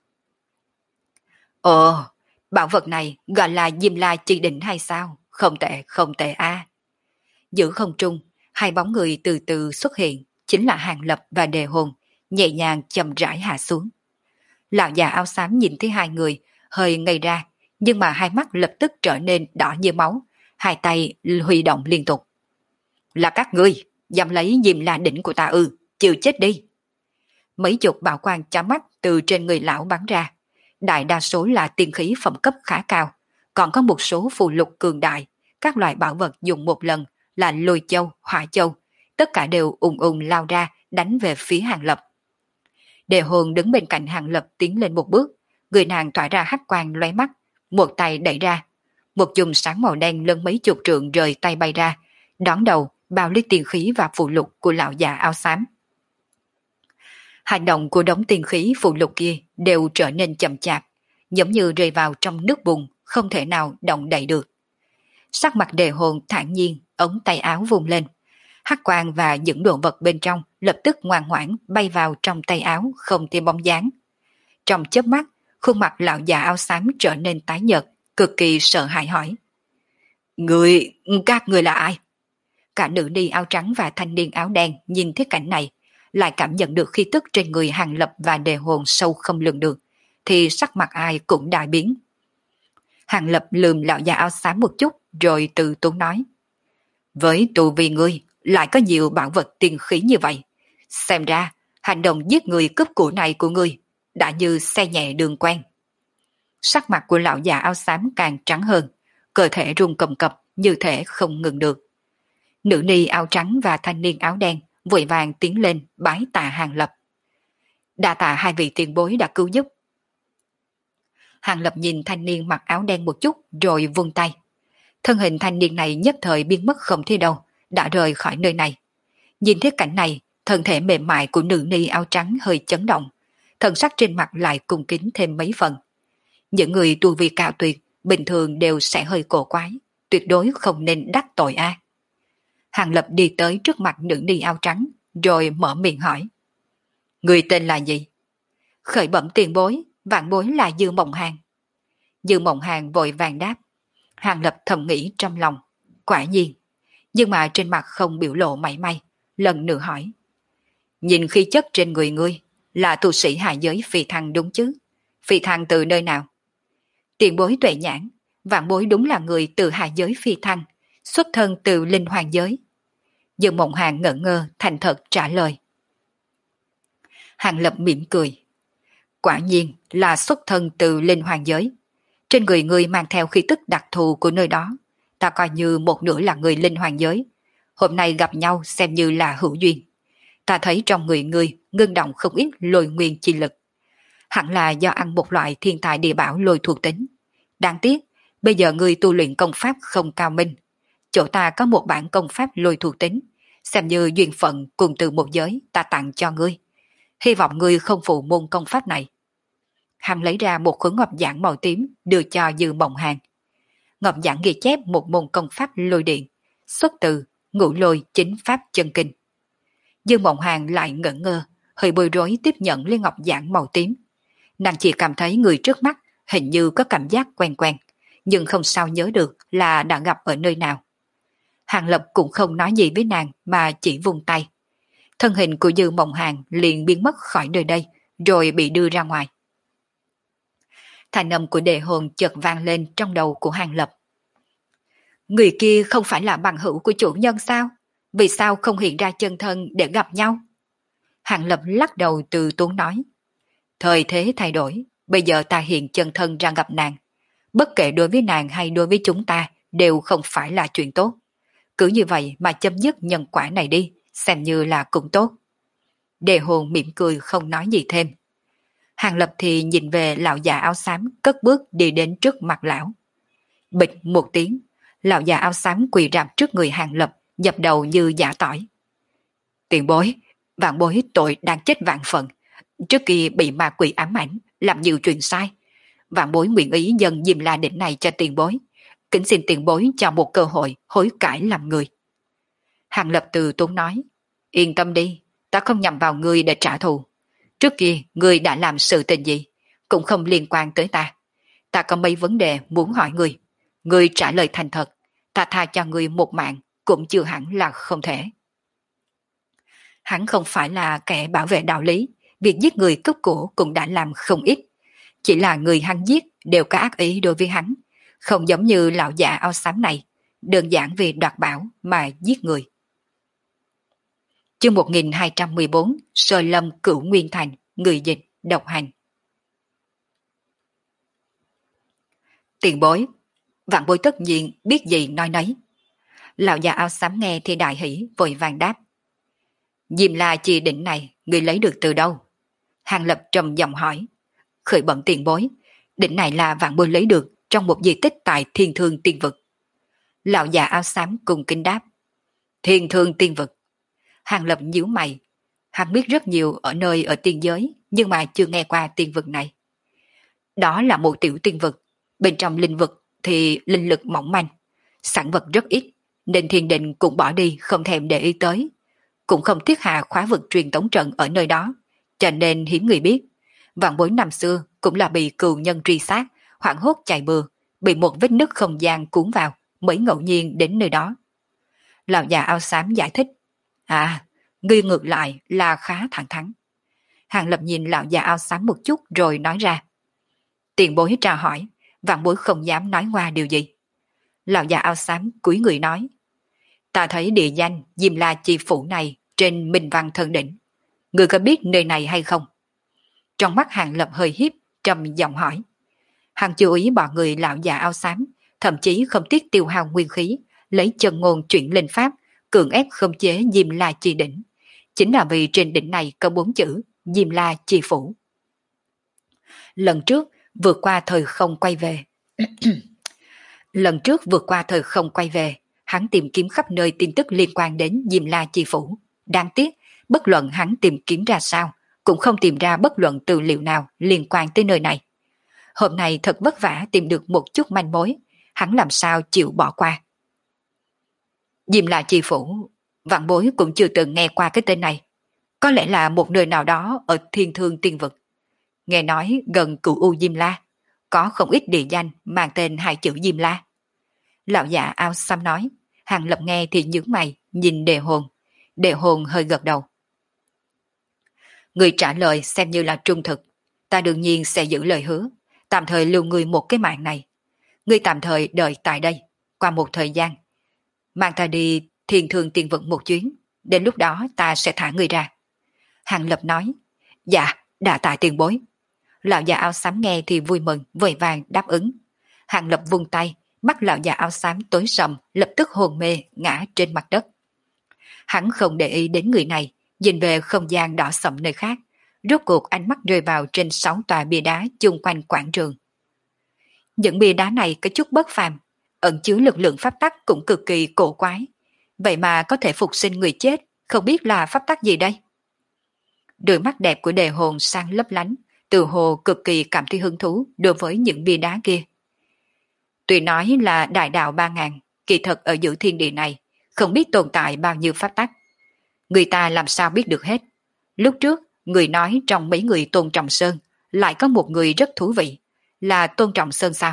A: Ồ, bảo vật này gọi là Diêm La chi đỉnh hay sao? Không tệ, không tệ a. Giữa không trung, hai bóng người từ từ xuất hiện, chính là Hàng Lập và Đề Hồn, nhẹ nhàng chậm rãi hạ xuống. Lão già áo xám nhìn thấy hai người, hơi ngây ra, nhưng mà hai mắt lập tức trở nên đỏ như máu, hai tay huy động liên tục. Là các ngươi, dám lấy Diêm La đỉnh của ta ư, chịu chết đi. Mấy chục bảo quang chói mắt từ trên người lão bắn ra, đại đa số là tiên khí phẩm cấp khá cao, còn có một số phù lục cường đại, các loại bảo vật dùng một lần là lôi châu, hỏa châu, tất cả đều ùng ùng lao ra đánh về phía Hàng Lập. Đề Hồn đứng bên cạnh Hàng Lập tiến lên một bước, người nàng tỏa ra hắc quang lóe mắt, một tay đẩy ra, một chùm sáng màu đen lớn mấy chục trượng rời tay bay ra, đón đầu bao lấy tiền khí và phù lục của lão già áo xám. Hành động của đống tiền khí phù lục kia đều trở nên chậm chạp, giống như rơi vào trong nước bùn, không thể nào động đậy được. Sắc mặt Đề Hồn thản nhiên, ống tay áo vùng lên. Hắc quang và những đồ vật bên trong lập tức ngoan ngoãn bay vào trong tay áo không thêm bóng dáng. Trong chớp mắt, khuôn mặt lão già áo xám trở nên tái nhợt, cực kỳ sợ hãi hỏi. Các người là ai? Cả nữ ni áo trắng và thanh niên áo đen nhìn thấy cảnh này, lại cảm nhận được khí tức trên người Hàng Lập và Đề Hồn sâu không lường được, thì sắc mặt ai cũng đại biến. Hàng Lập lườm lão già áo xám một chút rồi từ tốn nói. Với tu vi ngươi, lại có nhiều bảo vật tiền khí như vậy. Xem ra, hành động giết người cướp của này của ngươi đã như xe nhẹ đường quen. Sắc mặt của lão già áo xám càng trắng hơn, cơ thể run cầm cập như thể không ngừng được. Nữ ni áo trắng và thanh niên áo đen vội vàng tiến lên bái tạ Hàng Lập. Đa tạ hai vị tiền bối đã cứu giúp. Hàng Lập nhìn thanh niên mặc áo đen một chút rồi vung tay. Thân hình thanh niên này nhất thời biến mất không thấy đâu, đã rời khỏi nơi này. Nhìn thấy cảnh này, thân thể mềm mại của nữ ni áo trắng hơi chấn động, thần sắc trên mặt lại cung kính thêm mấy phần. Những người tu vi cao tuyệt, bình thường đều sẽ hơi cổ quái, tuyệt đối không nên đắc tội a. Hàng Lập đi tới trước mặt nữ ni áo trắng, rồi mở miệng hỏi. Người tên là gì? Khởi bẩm tiền bối, vạn bối là Dư Mộng Hàng. Dư Mộng Hàng vội vàng đáp. Hàng Lập thầm nghĩ trong lòng, quả nhiên, nhưng mà trên mặt không biểu lộ mảy may, lần nữa hỏi. Nhìn khí chất trên người ngươi, là tu sĩ hạ giới phi thăng đúng chứ? Phi thăng từ nơi nào? Tiền bối tuệ nhãn, vạn bối đúng là người từ hạ giới phi thăng, xuất thân từ linh hoàng giới. Dư Mộng Hàng ngẩn ngơ, thành thật trả lời. Hàng Lập mỉm cười. Quả nhiên là xuất thân từ linh hoàng giới. Trên người ngươi mang theo khí tức đặc thù của nơi đó, ta coi như một nửa là người linh hoàng giới. Hôm nay gặp nhau xem như là hữu duyên. Ta thấy trong người ngươi ngưng động không ít lôi nguyên chi lực. Hẳn là do ăn một loại thiên tài địa bảo lôi thuộc tính. Đáng tiếc, Bây giờ ngươi tu luyện công pháp không cao minh, chỗ ta có một bản công pháp lôi thuộc tính, xem như duyên phận cùng từ một giới ta tặng cho ngươi. Hy vọng ngươi không phụ môn công pháp này. Hắn lấy ra một khối ngọc giản màu tím đưa cho Dư Mộng Hàn. Ngọc giản ghi chép một môn công pháp lôi điện, xuất từ Ngũ Lôi Chính Pháp Chân Kinh. Dư Mộng Hàn lại ngẩn ngơ, hơi bối rối tiếp nhận lấy ngọc giản màu tím. Nàng chỉ cảm thấy người trước mắt hình như có cảm giác quen quen, nhưng không sao nhớ được là đã gặp ở nơi nào. Hàng Lập cũng không nói gì với nàng mà chỉ vung tay. Thân hình của Dư Mộng Hàn liền biến mất khỏi nơi đây, rồi bị đưa ra ngoài. Thanh âm của Đề Hồn chợt vang lên trong đầu của Hàng Lập. Người kia không phải là bằng hữu của chủ nhân sao? Vì sao không hiện ra chân thân để gặp nhau? Hàng Lập lắc đầu từ tốn nói. Thời thế thay đổi, bây giờ ta hiện chân thân ra gặp nàng. Bất kể đối với nàng hay đối với chúng ta đều không phải là chuyện tốt. Cứ như vậy mà chấm dứt nhân quả này đi, xem như là cũng tốt. Đề Hồn mỉm cười không nói gì thêm. Hàng Lập thì nhìn về lão già áo xám cất bước đi đến trước mặt lão. Bịch một tiếng, lão già áo xám quỳ rạp trước người Hàng Lập, dập đầu như giả tỏi. Tiền bối, vạn bối tội đang chết vạn phận. Trước kia bị ma quỷ ám ảnh, làm nhiều chuyện sai. Vạn bối nguyện ý dâng Diêm La Đỉnh này cho tiền bối. Kính xin tiền bối cho một cơ hội hối cải làm người. Hàng Lập từ tốn nói. Yên tâm đi, ta không nhằm vào ngươi để trả thù. Trước kia ngươi đã làm sự tình gì, cũng không liên quan tới ta. Ta có mấy vấn đề muốn hỏi ngươi. Ngươi trả lời thành thật, ta tha cho ngươi một mạng, cũng chưa hẳn là không thể. Hắn không phải là kẻ bảo vệ đạo lý, việc giết người cướp của cũng đã làm không ít. Chỉ là người hắn giết đều có ác ý đối với hắn, không giống như lão già áo xám này, đơn giản vì đoạt bảo mà giết người. Chương 1214, Sơ Lâm Cửu Nguyên Thành, người dịch, độc hành. Tiền bối, vạn bối tất nhiên biết gì nói nấy. Lão già áo xám nghe thì đại hỉ vội vàng đáp. Diêm La Chi đỉnh này, người lấy được từ đâu? Hàng Lập trầm giọng hỏi. Khởi bẩm tiền bối, đỉnh này là vạn bối lấy được trong một di tích tại Thiên Thương Tiên Vực. Lão già áo xám cùng kính đáp. Thiên Thương Tiên Vực. Hàng Lập nhíu mày. Hắn biết rất nhiều ở tiên giới, nhưng mà chưa nghe qua tiên vực này. Đó là một tiểu tiên vực, bên trong linh vực thì linh lực mỏng manh, sản vật rất ít, nên thiên định cũng bỏ đi không thèm để ý tới. Cũng không thiết hạ khóa vực truyền tống trận ở nơi đó, cho nên hiếm người biết. Vạn bối năm xưa cũng là bị cừu nhân truy sát, hoảng hốt chạy bừa, bị một vết nứt không gian cuốn vào, mới ngẫu nhiên đến nơi đó. Lão già áo xám giải thích. À, ngươi ngược lại là khá thẳng thắn. Hàng Lập nhìn lão già áo xám một chút rồi nói ra. Tiền bối tra hỏi, vạn bối không dám nói qua điều gì. Lão già áo xám cúi người nói. Ta thấy địa danh Diêm La Chi Phủ này trên Minh Văn Thần Đỉnh. Ngươi có biết nơi này hay không? Trong mắt Hàng Lập hơi hiếp, trầm giọng hỏi. Hàng chú ý bọn người lão già áo xám, thậm chí không tiếc tiêu hao nguyên khí, lấy chân ngôn chuyển linh pháp, cưỡng ép khống chế Diêm La Chi Đỉnh. Chính là vì trên đỉnh này có 4 chữ Diêm La Chi Phủ. Lần trước vượt qua thời không quay về. Lần trước vượt qua thời không quay về, hắn tìm kiếm khắp nơi tin tức liên quan đến Diêm La Chi Phủ. Đáng tiếc, bất luận hắn tìm kiếm ra sao, cũng không tìm ra bất luận tư liệu nào liên quan tới nơi này. Hôm nay thật vất vả tìm được một chút manh mối, hắn làm sao chịu bỏ qua. Diêm La Chi Phủ, vạn bối cũng chưa từng nghe qua cái tên này. Có lẽ là một nơi nào đó ở Thiên Thương Tiên Vực. Nghe nói gần Cửu U Diêm La, có không ít địa danh mang tên hai chữ Diêm La. Lão già ao xăm nói. Hàng Lập nghe thì nhướng mày, nhìn Đề Hồn. Đề Hồn hơi gật đầu. Người trả lời xem như là trung thực. Ta đương nhiên sẽ giữ lời hứa, tạm thời lưu người một cái mạng này. Ngươi tạm thời đợi tại đây, qua một thời gian. Mang ta đi Thiên Thương Tiên Vực một chuyến, đến lúc đó ta sẽ thả ngươi ra. Hàng Lập nói. Dạ, đã tạ tiền bối. Lão già áo xám nghe thì vui mừng, vội vàng đáp ứng. Hàng Lập vung tay, mắt lão già áo xám tối sầm, lập tức hôn mê, ngã trên mặt đất. Hắn không để ý đến người này, nhìn về không gian đỏ sậm nơi khác. Rốt cuộc ánh mắt rơi vào trên 6 tòa bia đá chung quanh quảng trường. Những bia đá này có chút bất phàm, ẩn chứa lực lượng pháp tắc cũng cực kỳ cổ quái. Vậy mà có thể phục sinh người chết, không biết là pháp tắc gì đây? Đôi mắt đẹp của đề hồn sang lấp lánh, từ hồ cực kỳ cảm thấy hứng thú đối với những bia đá kia. Tuy nói là đại đạo 3.000, kỳ thật ở giữa thiên địa này, không biết tồn tại bao nhiêu pháp tắc. Người ta làm sao biết được hết. Lúc trước, người nói trong mấy người Tôn Trọng Sơn, lại có một người rất thú vị, là Tôn Trọng Sơn sao?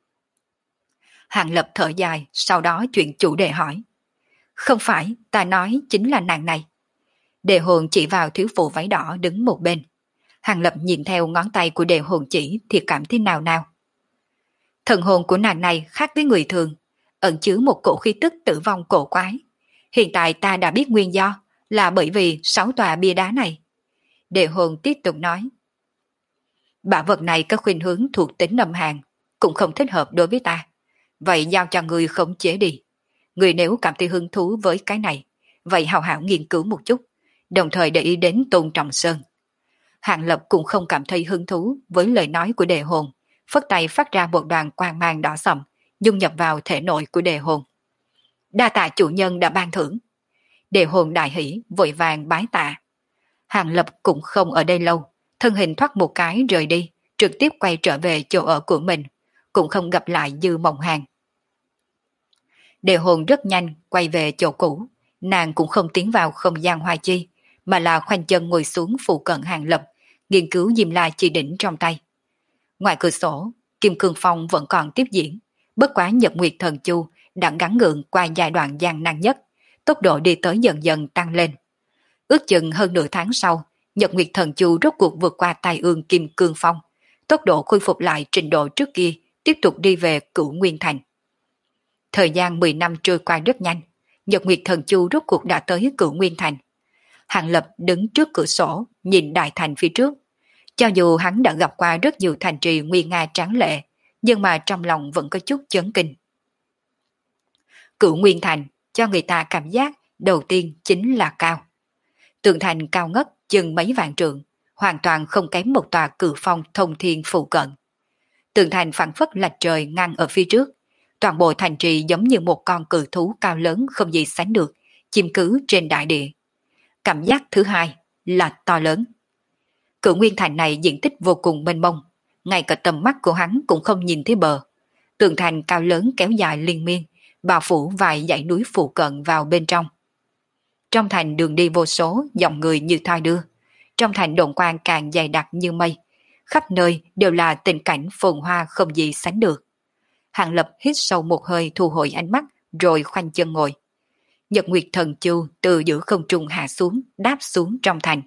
A: Hàng Lập thở dài, sau đó chuyện chủ đề hỏi. Không phải, ta nói chính là nàng này. Đề hồn chỉ vào thiếu phụ váy đỏ đứng một bên. Hàng Lập nhìn theo ngón tay của đề hồn chỉ thì cảm thấy nào nào. Thần hồn của nàng này khác với người thường, ẩn chứa một cổ khí tức tử vong cổ quái. Hiện tại ta đã biết nguyên do, là bởi vì 6 tòa bia đá này. Đề hồn tiếp tục nói. Bảo vật này có khuynh hướng thuộc tính âm hàn, cũng không thích hợp đối với ta. Vậy giao cho người khống chế đi. Người nếu cảm thấy hứng thú với cái này, vậy hào hảo nghiên cứu một chút, đồng thời để ý đến Tôn Trọng Sơn. Hàng Lập cũng không cảm thấy hứng thú với lời nói của đề hồn, phất tay phát ra một đoàn quang mang đỏ sậm, dung nhập vào thể nội của đề hồn. Đa tạ chủ nhân đã ban thưởng. Đề hồn đại hỷ, vội vàng bái tạ. Hàng Lập cũng không ở đây lâu, thân hình thoát một cái rời đi, trực tiếp quay trở về chỗ ở của mình, cũng không gặp lại Dư Mộng Hàng. Đề hồn rất nhanh quay về chỗ cũ, nàng cũng không tiến vào không gian hoa chi, mà là khoanh chân ngồi xuống phụ cận Hàng Lập, nghiên cứu diêm la chi đỉnh trong tay. Ngoài cửa sổ, Kim Cương Phong vẫn còn tiếp diễn, bất quá Nhật Nguyệt Thần Chu đã gắng gượng qua giai đoạn gian nan nhất, tốc độ đi tới dần dần tăng lên. Ước chừng hơn nửa tháng sau, Nhật Nguyệt Thần Chu rốt cuộc vượt qua tai ương Kim Cương Phong, tốc độ khôi phục lại trình độ trước kia, tiếp tục đi về Cửu Nguyên Thành. Thời gian 10 năm trôi qua rất nhanh, Nhật Nguyệt Thần Chu rốt cuộc đã tới Cửu Nguyên Thành. Hàng Lập đứng trước cửa sổ, nhìn đại thành phía trước. Cho dù hắn đã gặp qua rất nhiều thành trì nguy nga tráng lệ, nhưng mà trong lòng vẫn có chút chấn kinh. Cửu Nguyên Thành cho người ta cảm giác đầu tiên chính là cao. Tường thành cao ngất chừng mấy vạn trượng, hoàn toàn không kém một tòa cự phong thông thiên phụ cận. Tường thành phẳng phất lạch trời ngăn ở phía trước, toàn bộ thành trì giống như một con cự thú cao lớn không gì sánh được, chiếm cứ trên đại địa. Cảm giác thứ hai là to lớn. Cửu Nguyên Thành này diện tích vô cùng mênh mông, ngay cả tầm mắt của hắn cũng không nhìn thấy bờ. Tường thành cao lớn kéo dài liên miên, bao phủ vài dãy núi phụ cận vào bên trong. Trong thành đường đi vô số, dòng người như thoi đưa. Trong thành đồn quang càng dày đặc như mây, khắp nơi đều là tình cảnh phồn hoa không gì sánh được. Hàng Lập hít sâu một hơi thu hồi ánh mắt, rồi khoanh chân ngồi. Nhật Nguyệt Thần Chu từ giữa không trung hạ xuống, đáp xuống trong thành.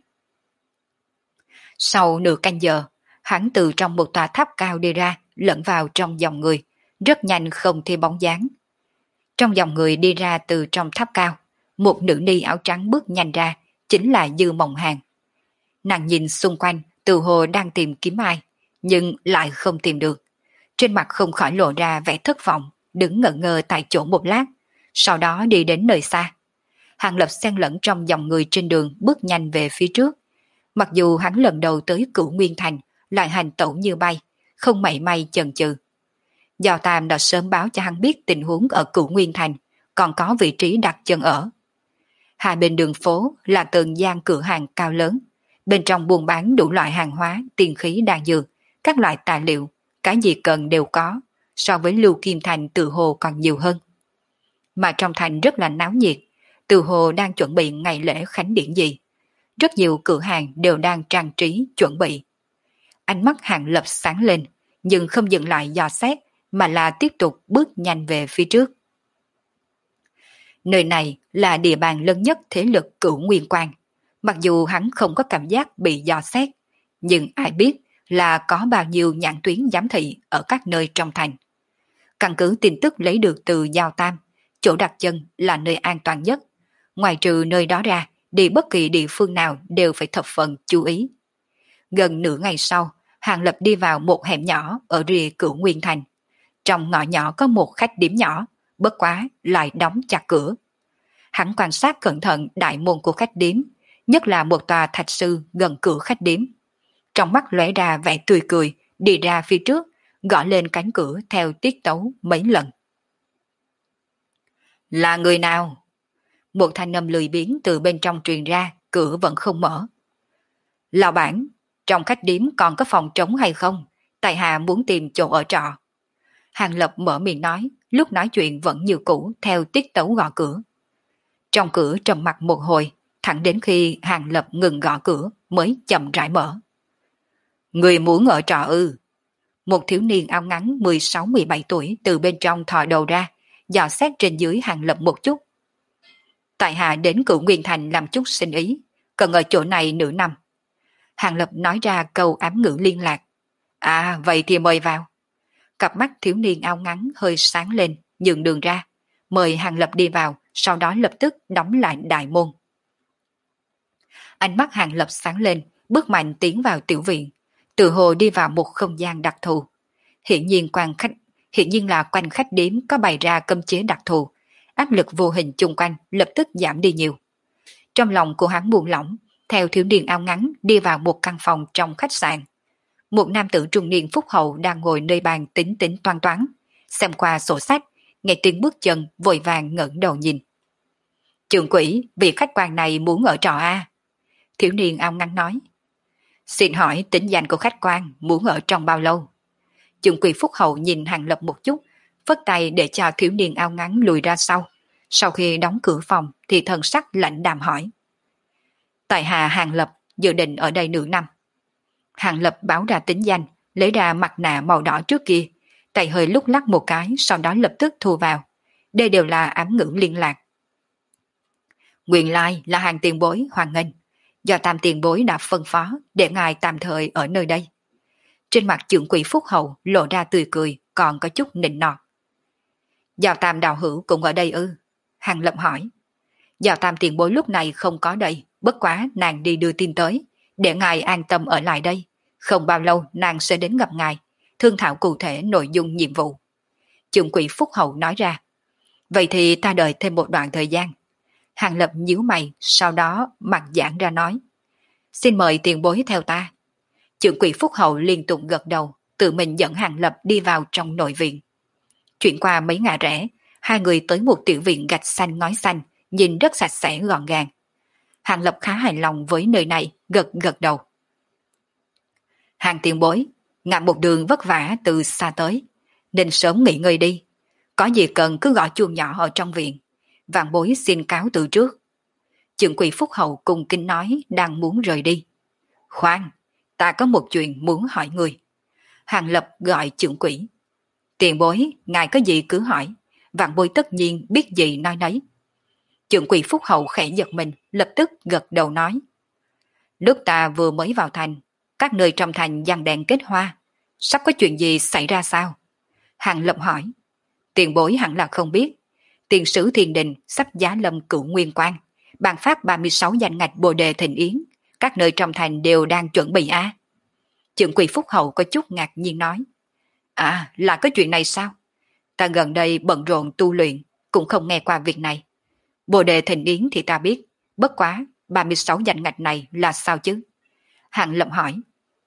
A: Sau nửa canh giờ, hắn từ trong một tòa tháp cao đi ra, lẫn vào trong dòng người, rất nhanh không thấy bóng dáng. Trong dòng người đi ra từ trong tháp cao, một nữ ni áo trắng bước nhanh ra, chính là Dư Mộng Hàng. Nàng nhìn xung quanh, tự hồ đang tìm kiếm ai, nhưng lại không tìm được. Trên mặt không khỏi lộ ra vẻ thất vọng, đứng ngẩn ngơ tại chỗ một lát, sau đó đi đến nơi xa. Hàng Lập xen lẫn trong dòng người trên đường bước nhanh về phía trước. Mặc dù hắn lần đầu tới Cửu Nguyên Thành, lại hành tẩu như bay, không mảy may chần chừ. Giao Tam đã sớm báo cho hắn biết tình huống ở Cửu Nguyên Thành, còn có vị trí đặt chân ở. Hai bên đường phố là từng gian cửa hàng cao lớn, bên trong buôn bán đủ loại hàng hóa, tiền khí đan dược, các loại tài liệu, cái gì cần đều có, so với Lưu Kim Thành tự hồ còn nhiều hơn. Mà trong thành rất là náo nhiệt, tự hồ đang chuẩn bị ngày lễ khánh điển gì. Rất nhiều cửa hàng đều đang trang trí, chuẩn bị. Ánh mắt Hàng Lập sáng lên, nhưng không dừng lại dò xét, mà là tiếp tục bước nhanh về phía trước. Nơi này là địa bàn lớn nhất thế lực Cửu Nguyên Quan. Mặc dù hắn không có cảm giác bị dò xét, nhưng ai biết là có bao nhiêu nhãn tuyến giám thị ở các nơi trong thành. Căn cứ tin tức lấy được từ Giao Tam, chỗ đặt chân là nơi an toàn nhất. Ngoài trừ nơi đó ra, đi bất kỳ địa phương nào đều phải thập phần chú ý. Gần nửa ngày sau, Hàng Lập đi vào một hẻm nhỏ ở rìa Cửu Nguyên Thành. Trong ngõ nhỏ có một khách điếm nhỏ, bất quá lại đóng chặt cửa. Hắn quan sát cẩn thận đại môn của khách điếm, nhất là một tòa thạch sư gần cửa khách điếm. Trong mắt lóe ra vẻ tươi cười, đi ra phía trước, gõ lên cánh cửa theo tiết tấu mấy lần. Là người nào? Một thanh âm lười biếng từ bên trong truyền ra, cửa vẫn không mở. Lão bản, trong khách điếm còn có phòng trống hay không? Tại hạ muốn tìm chỗ ở trọ. Hàng Lập mở miệng nói, lúc nói chuyện vẫn như cũ theo tiết tấu gõ cửa. Trong cửa trầm mặc một hồi, thẳng đến khi Hàng Lập ngừng gõ cửa mới chậm rãi mở. Người muốn ở trọ ư? Một thiếu niên áo ngắn 16-17 tuổi từ bên trong thò đầu ra, dò xét trên dưới Hàng Lập một chút. Tại hạ đến Cửu Nguyên Thành làm chút sinh ý, cần ở chỗ này nửa năm. Hàng Lập nói ra câu ám ngữ liên lạc. À, vậy thì mời vào. Cặp mắt thiếu niên áo ngắn hơi sáng lên, nhường đường ra, mời Hàng Lập đi vào, sau đó lập tức đóng lại đại môn. Ánh mắt Hàng Lập sáng lên, bước mạnh tiến vào tiểu viện, tự hồ đi vào một không gian đặc thù. Hiện nhiên là quanh khách điếm có bày ra cấm chế đặc thù, áp lực vô hình chung quanh lập tức giảm đi nhiều. Trong lòng của hắn buông lỏng, theo thiếu niên áo ngắn đi vào một căn phòng trong khách sạn. Một nam tử trung niên phúc hậu đang ngồi nơi bàn tính tính toan toán, xem qua sổ sách, nghe tiếng bước chân vội vàng ngẩng đầu nhìn. Trưởng quỹ, vị khách quan này muốn ở trọ a? Thiếu niên áo ngắn nói. Xin hỏi tính danh của khách quan muốn ở trong bao lâu? Trưởng quỹ phúc hậu nhìn Hàng Lập một chút, phất tay để cho thiếu niên áo ngắn lùi ra sau. Sau khi đóng cửa phòng thì thần sắc lạnh đạm hỏi. Tại hạ Hàng Lập dự định ở đây nửa năm. Hàng Lập báo ra tính danh, lấy ra mặt nạ màu đỏ trước kia, tay hơi lúc lắc một cái, sau đó lập tức thu vào. Đây đều là ám ngữ liên lạc. Nguyên lai là Hàng tiền bối hoan nghênh, do Tam tiền bối đã phân phó để ngài tạm thời ở nơi đây. Trên mặt trưởng quỹ phúc hậu lộ ra tươi cười, còn có chút nịnh nọt. Giao Tam đạo hữu cũng ở đây ư? Hàng Lập hỏi. Giao Tam tiền bối lúc này không có đây, bất quá nàng đi đưa tin tới, để ngài an tâm ở lại đây. Không bao lâu nàng sẽ đến gặp ngài, thương thảo cụ thể nội dung nhiệm vụ. Trưởng quỹ phúc hậu nói ra. Vậy thì ta đợi thêm một đoạn thời gian. Hàng Lập nhíu mày, sau đó mặt giãn ra nói. Xin mời tiền bối theo ta. Trưởng quỹ phúc hậu liên tục gật đầu, tự mình dẫn Hàng Lập đi vào trong nội viện. Chuyển qua mấy ngã rẽ, hai người tới một tiểu viện gạch xanh ngói xanh, nhìn rất sạch sẽ gọn gàng. Hàng Lập khá hài lòng với nơi này, gật gật đầu. Hàng tiền bối, ngài một đường vất vả từ xa tới, nên sớm nghỉ ngơi đi. Có gì cần cứ gọi chuông nhỏ ở trong viện. Vạn bối xin cáo từ trước. Trưởng quỹ phúc hậu cùng kinh nói đang muốn rời đi. Khoan, ta có một chuyện muốn hỏi người. Hàng Lập gọi trưởng quỹ. Tiền bối, ngài có gì cứ hỏi. Vạn bối tất nhiên biết gì nói nấy. Trưởng quỹ phúc hậu khẽ giật mình, lập tức gật đầu nói. Lúc ta vừa mới vào thành, các nơi trong thành giăng đèn kết hoa. Sắp có chuyện gì xảy ra sao? Hàng Lập hỏi. Tiền bối hẳn là không biết. Tiền sử Thiên Đình sắp giá lâm Cửu Nguyên Quan, ban phát 36 danh ngạch Bồ đề thịnh yến, các nơi trong thành đều đang chuẩn bị á. Trưởng quỹ phúc hậu có chút ngạc nhiên nói. À, là có chuyện này sao? Ta gần đây bận rộn tu luyện, cũng không nghe qua việc này. Bồ đề thịnh yến thì ta biết, bất quá 36 danh ngạch này là sao chứ? Hàng Lập hỏi.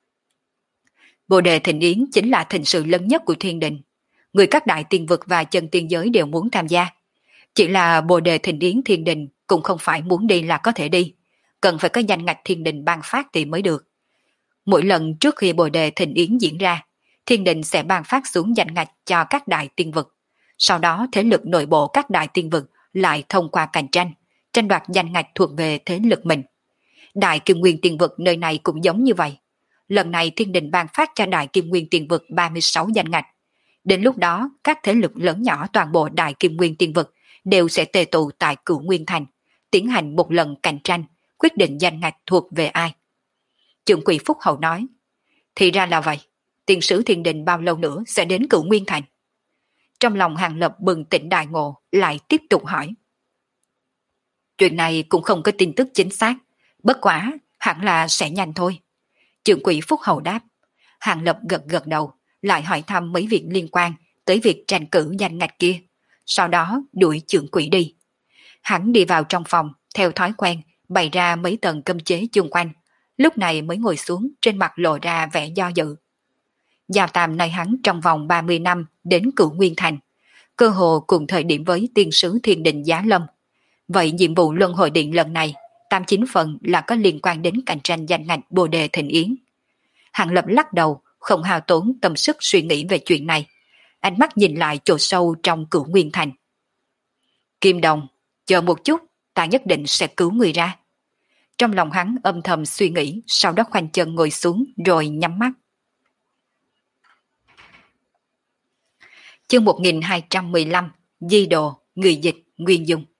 A: Bồ đề thịnh yến chính là thịnh sự lớn nhất của Thiên Đình. Người các đại tiên vực và chân tiên giới đều muốn tham gia. Chỉ là Bồ đề thịnh yến Thiên Đình cũng không phải muốn đi là có thể đi. Cần phải có danh ngạch Thiên Đình ban phát thì mới được. Mỗi lần trước khi Bồ đề thịnh yến diễn ra, Thiên Đình sẽ ban phát xuống danh ngạch cho các đại tiên vực. Sau đó thế lực nội bộ các đại tiên vực lại thông qua cạnh tranh, tranh đoạt danh ngạch thuộc về thế lực mình. Đại Kim Nguyên Tiên Vực nơi này cũng giống như vậy. Lần này Thiên Đình ban phát cho Đại Kim Nguyên Tiên Vực 36 danh ngạch. Đến lúc đó, các thế lực lớn nhỏ toàn bộ Đại Kim Nguyên Tiên Vực đều sẽ tề tụ tại Cửu Nguyên Thành, tiến hành một lần cạnh tranh, quyết định danh ngạch thuộc về ai. Trưởng quỹ Phúc Hậu nói, thì ra là vậy, tiền sử Thiên Đình bao lâu nữa sẽ đến Cửu Nguyên Thành? Trong lòng Hàng Lập bừng tỉnh đại ngộ, lại tiếp tục hỏi. Chuyện này cũng không có tin tức chính xác, bất quá hẳn là sẽ nhanh thôi. Trưởng quỹ Phúc Hậu đáp. Hàng Lập gật gật đầu, lại hỏi thăm mấy việc liên quan tới việc tranh cử danh ngạch kia, sau đó đuổi trưởng quỹ đi. Hắn đi vào trong phòng, theo thói quen, bày ra mấy tầng cấm chế chung quanh, lúc này mới ngồi xuống, trên mặt lộ ra vẻ do dự. Giao Tam nơi hắn trong vòng 30 năm đến Cửu Nguyên Thành, cơ hồ cùng thời điểm với tiên sứ Thiên Đình Giá Lâm. Vậy nhiệm vụ Luân Hồi Điện lần này, 89% là có liên quan đến cạnh tranh danh ngạch Bồ Đề Thịnh Yến. Hàng Lập lắc đầu, không hao tốn tâm sức suy nghĩ về chuyện này. Ánh mắt nhìn lại chỗ sâu trong Cửu Nguyên Thành. Kim Đồng, chờ một chút, ta nhất định sẽ cứu người ra. Trong lòng hắn âm thầm suy nghĩ, sau đó khoanh chân ngồi xuống rồi nhắm mắt. Chương 1215, Di Đồ, người dịch, Nguyên Dung.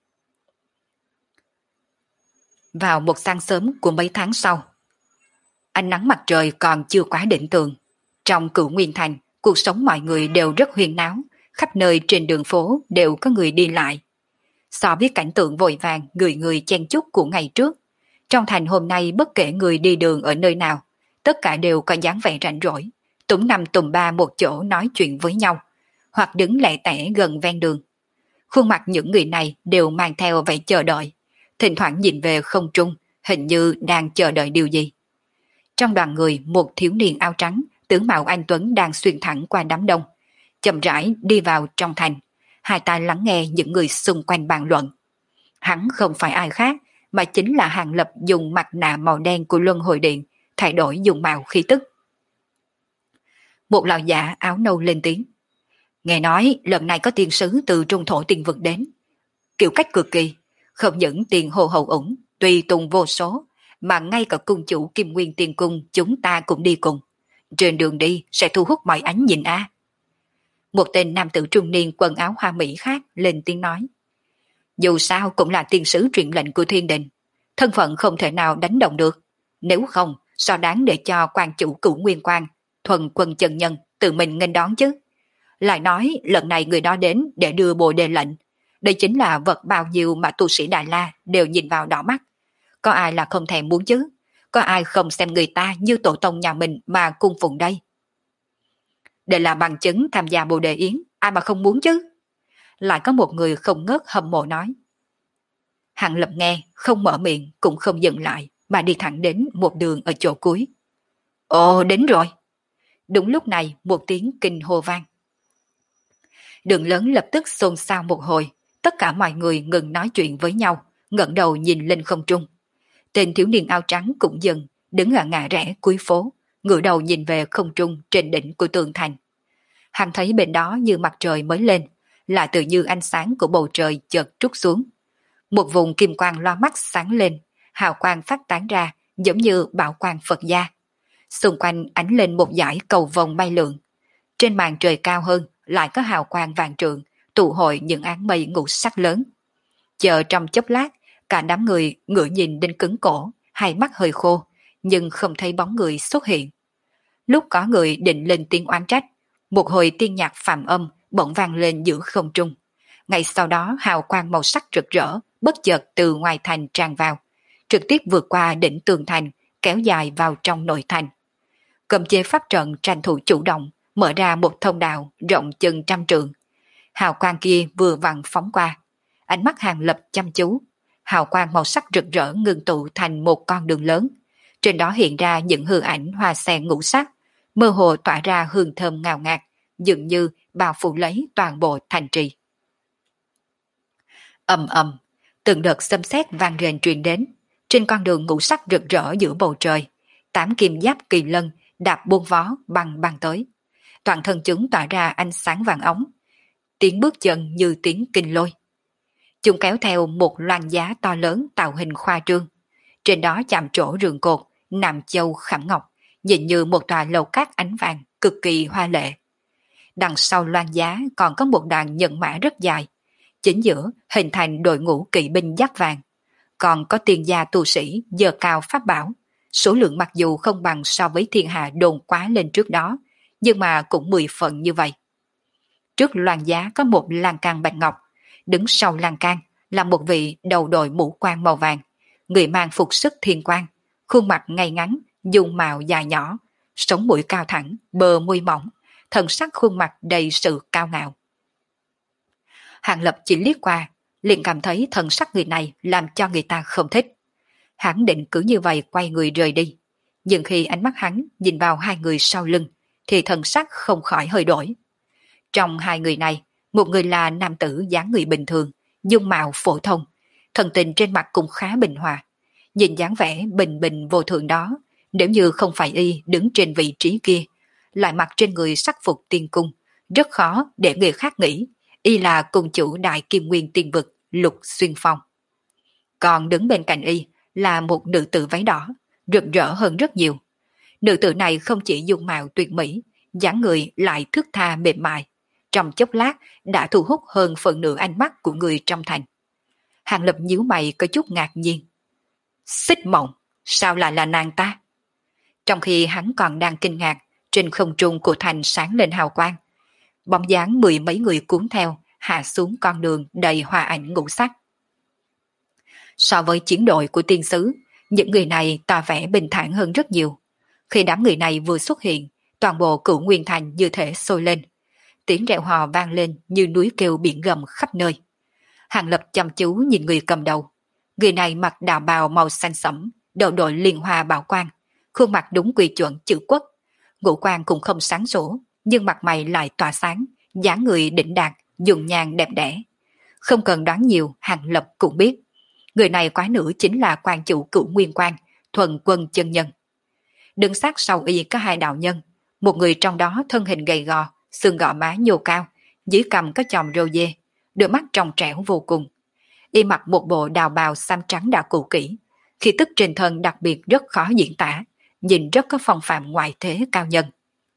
A: Vào một sáng sớm của mấy tháng sau, ánh nắng mặt trời còn chưa quá đỉnh tường. Trong Cửu Nguyên Thành, cuộc sống mọi người đều rất huyên náo, khắp nơi trên đường phố đều có người đi lại. So với cảnh tượng vội vàng người người chen chúc của ngày trước, trong thành hôm nay bất kể người đi đường ở nơi nào, tất cả đều có dáng vẻ rảnh rỗi, túm năm tùm ba một chỗ nói chuyện với nhau, hoặc đứng lẻ tẻ gần ven đường. Khuôn mặt những người này đều mang theo vẻ chờ đợi, thỉnh thoảng nhìn về không trung, hình như đang chờ đợi điều gì. Trong đoàn người, một thiếu niên áo trắng, tướng mạo anh tuấn đang xuyên thẳng qua đám đông, chậm rãi đi vào trong thành, hai tai lắng nghe những người xung quanh bàn luận. Hắn không phải ai khác, mà chính là Hàng Lập dùng mặt nạ màu đen của Luân Hồi Điện, thay đổi dùng màu khí tức. Một lão giả áo nâu lên tiếng. Nghe nói lần này có tiên sứ từ trung thổ tiên vực đến. Kiểu cách cực kỳ, không những tiền hồ hậu ủng, tùy tùng vô số, mà ngay cả cung chủ Kim Nguyên Tiên Cung chúng ta cũng đi cùng. Trên đường đi sẽ thu hút mọi ánh nhìn a. Một tên nam tử trung niên quần áo hoa mỹ khác lên tiếng nói. Dù sao cũng là tiên sứ truyền lệnh của thiên đình, thân phận không thể nào đánh động được. Nếu không, sao đáng để cho quan chủ Cửu Nguyên Quan, thuần quân chân nhân tự mình nghênh đón chứ? Lại nói lần này người đó đến để đưa Bồ Đề lệnh. Đây chính là vật bao nhiêu mà tu sĩ Đại La đều nhìn vào đỏ mắt. Có ai là không thèm muốn chứ? Có ai không xem người ta như tổ tông nhà mình mà cung phụng đây? Để là bằng chứng tham gia Bồ Đề Yến, ai mà không muốn chứ? Lại có một người không ngớt hâm mộ nói. Hàng Lập nghe, không mở miệng cũng không dừng lại, mà đi thẳng đến một đường ở chỗ cuối. Ồ, đến rồi! Đúng lúc này một tiếng kinh hô vang. Đường lớn lập tức xôn xao một hồi, tất cả mọi người ngừng nói chuyện với nhau, ngẩng đầu nhìn lên không trung. Tên thiếu niên áo trắng cũng dừng, đứng ở ngã rẽ cuối phố, ngửa đầu nhìn về không trung trên đỉnh của tường thành. Hắn thấy bên đó như mặt trời mới lên, lại tự như ánh sáng của bầu trời chợt trút xuống. Một vùng kim quang loa mắt sáng lên, hào quang phát tán ra giống như bảo quang Phật gia. Xung quanh ánh lên một dải cầu vồng bay lượn. Trên màn trời cao hơn lại có hào quang vàng trượng, tụ hội những áng mây ngũ sắc lớn. Chờ trong chốc lát, cả đám người ngửa nhìn đến cứng cổ, hai mắt hơi khô, nhưng không thấy bóng người xuất hiện. Lúc có người định lên tiếng oán trách, một hồi tiên nhạc phạm âm bỗng vang lên giữa không trung. Ngay sau đó hào quang màu sắc rực rỡ, bất chợt từ ngoài thành tràn vào, trực tiếp vượt qua đỉnh tường thành, kéo dài vào trong nội thành. Cầm chế pháp trận tranh thủ chủ động, mở ra một thông đạo rộng chừng 100 trượng. Hào quang kia vừa vặn phóng qua. Ánh mắt Hàng Lập chăm chú. Hào quang màu sắc rực rỡ ngưng tụ thành một con đường lớn. Trên đó hiện ra những hư ảnh hoa sen ngũ sắc, mơ hồ tỏa ra hương thơm ngào ngạt, dường như bao phủ lấy toàn bộ thành trì. Ầm ầm, từng đợt xâm xét vang rền truyền đến. Trên con đường ngũ sắc rực rỡ giữa bầu trời, 8 kim giáp kỳ lân đạp buông vó băng tới. Toàn thân chúng tỏa ra ánh sáng vàng óng, tiếng bước chân như tiếng kinh lôi. Chúng kéo theo một loan giá to lớn tạo hình khoa trương. Trên đó chạm trổ rường cột, nạm châu khảm ngọc, nhìn như một tòa lầu cát ánh vàng, cực kỳ hoa lệ. Đằng sau loan giá còn có một đoàn nhân mã rất dài, chính giữa hình thành đội ngũ kỵ binh giáp vàng. Còn có tiền gia tu sĩ giơ cao pháp bảo, số lượng mặc dù không bằng so với thiên hạ đồn quá lên trước đó, nhưng mà cũng 10 phần như vậy. Trước loan giá có một lan can bạch ngọc, đứng sau lan can là một vị đầu đội mũ quan màu vàng, người mang phục sức thiên quan, khuôn mặt ngay ngắn, dung mạo dài nhỏ, sống mũi cao thẳng, bờ môi mỏng, thần sắc khuôn mặt đầy sự cao ngạo. Hàng Lập chỉ liếc qua, liền cảm thấy thần sắc người này làm cho người ta không thích. Hắn định cứ như vậy quay người rời đi, nhưng khi ánh mắt hắn nhìn vào hai người sau lưng, thì thần sắc không khỏi hơi đổi. Trong hai người này, một người là nam tử dáng người bình thường, dung mạo phổ thông, thần tình trên mặt cũng khá bình hòa. Nhìn dáng vẻ bình bình vô thường đó, nếu như không phải y đứng trên vị trí kia, lại mặc trên người sắc phục tiên cung, rất khó để người khác nghĩ y là cung chủ đại kim nguyên tiên vực Lục Xuyên Phong. Còn đứng bên cạnh y là một nữ tử váy đỏ, rực rỡ hơn rất nhiều. Nữ tử này không chỉ dung mạo tuyệt mỹ, dáng người lại thướt tha mềm mại, trong chốc lát đã thu hút hơn phần nửa ánh mắt của người trong thành. Hàng Lập nhíu mày có chút ngạc nhiên. Xích Mộng, sao lại là nàng ta? Trong khi hắn còn đang kinh ngạc, trên không trung của thành sáng lên hào quang. Bóng dáng mười mấy người cuốn theo, hạ xuống con đường đầy hoa ảnh ngũ sắc. So với chiến đội của tiên sứ, những người này tỏ vẻ bình thản hơn rất nhiều. Khi đám người này vừa xuất hiện, toàn bộ Cửu Nguyên Thành như thể sôi lên. Tiếng reo hò vang lên như núi kêu biển gầm khắp nơi. Hàng Lập chăm chú nhìn người cầm đầu. Người này mặc đạo bào màu xanh sẫm, đầu đội liên hoa bảo quang, khuôn mặt đúng quy chuẩn chữ quốc. Ngũ quan cũng không sáng sủa, nhưng mặt mày lại tỏa sáng, dáng người đỉnh đạt, dùng nhan đẹp đẽ. Không cần đoán nhiều, Hàng Lập cũng biết. Người này quái nữ chính là quan chủ Cửu Nguyên Quan, Thuần Quân chân nhân. Đứng sát sau y có hai đạo nhân, một người trong đó thân hình gầy gò, xương gò má nhô cao, dưới cằm có chòm râu dê, đôi mắt trong trẻo vô cùng. Y mặc một bộ đào bào xám trắng đã cũ kỹ, khí tức trên thân đặc biệt rất khó diễn tả, nhìn rất có phong phạm ngoại thế cao nhân.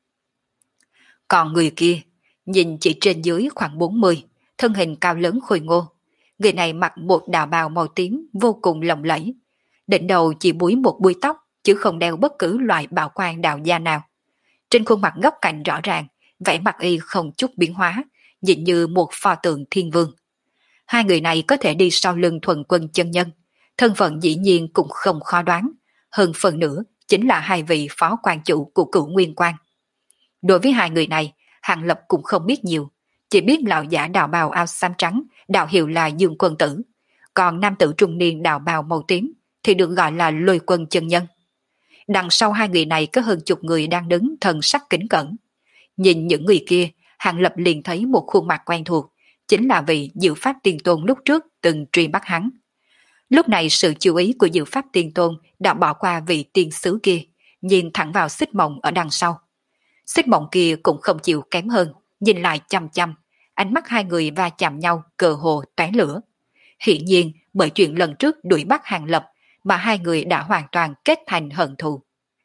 A: Còn người kia, nhìn chỉ trên dưới khoảng 40, thân hình cao lớn khôi ngô. Người này mặc một đạo bào màu tím vô cùng lộng lẫy, đỉnh đầu chỉ búi một búi tóc, chứ không đeo bất cứ loại bảo quan đạo gia nào. Trên khuôn mặt góc cạnh rõ ràng, vẻ mặt y không chút biến hóa, nhìn như một pho tượng thiên vương. Hai người này có thể đi sau lưng Thuần Quân chân nhân, thân phận dĩ nhiên cũng không khó đoán, hơn phần nữa chính là hai vị phó quan chủ của Cửu Nguyên Quan. Đối với hai người này, Hàng Lập cũng không biết nhiều, chỉ biết lão giả đạo bào áo xám trắng, đạo hiệu là Dương Quân Tử, còn nam tử trung niên đạo bào màu tím thì được gọi là Lôi Quân chân nhân. Đằng sau hai người này có hơn chục người đang đứng thần sắc kính cẩn. Nhìn những người kia, Hàng Lập liền thấy một khuôn mặt quen thuộc, chính là vị Diệu Pháp Tiên Tôn lúc trước từng truy bắt hắn. Lúc này sự chú ý của Diệu Pháp Tiên Tôn đã bỏ qua vị tiên sứ kia, nhìn thẳng vào Xích Mộng ở đằng sau. Xích Mộng kia cũng không chịu kém hơn, nhìn lại chăm chăm, ánh mắt hai người va chạm nhau cờ hồ tóe lửa. Hiển nhiên bởi chuyện lần trước đuổi bắt Hàng Lập mà hai người đã hoàn toàn kết thành hận thù.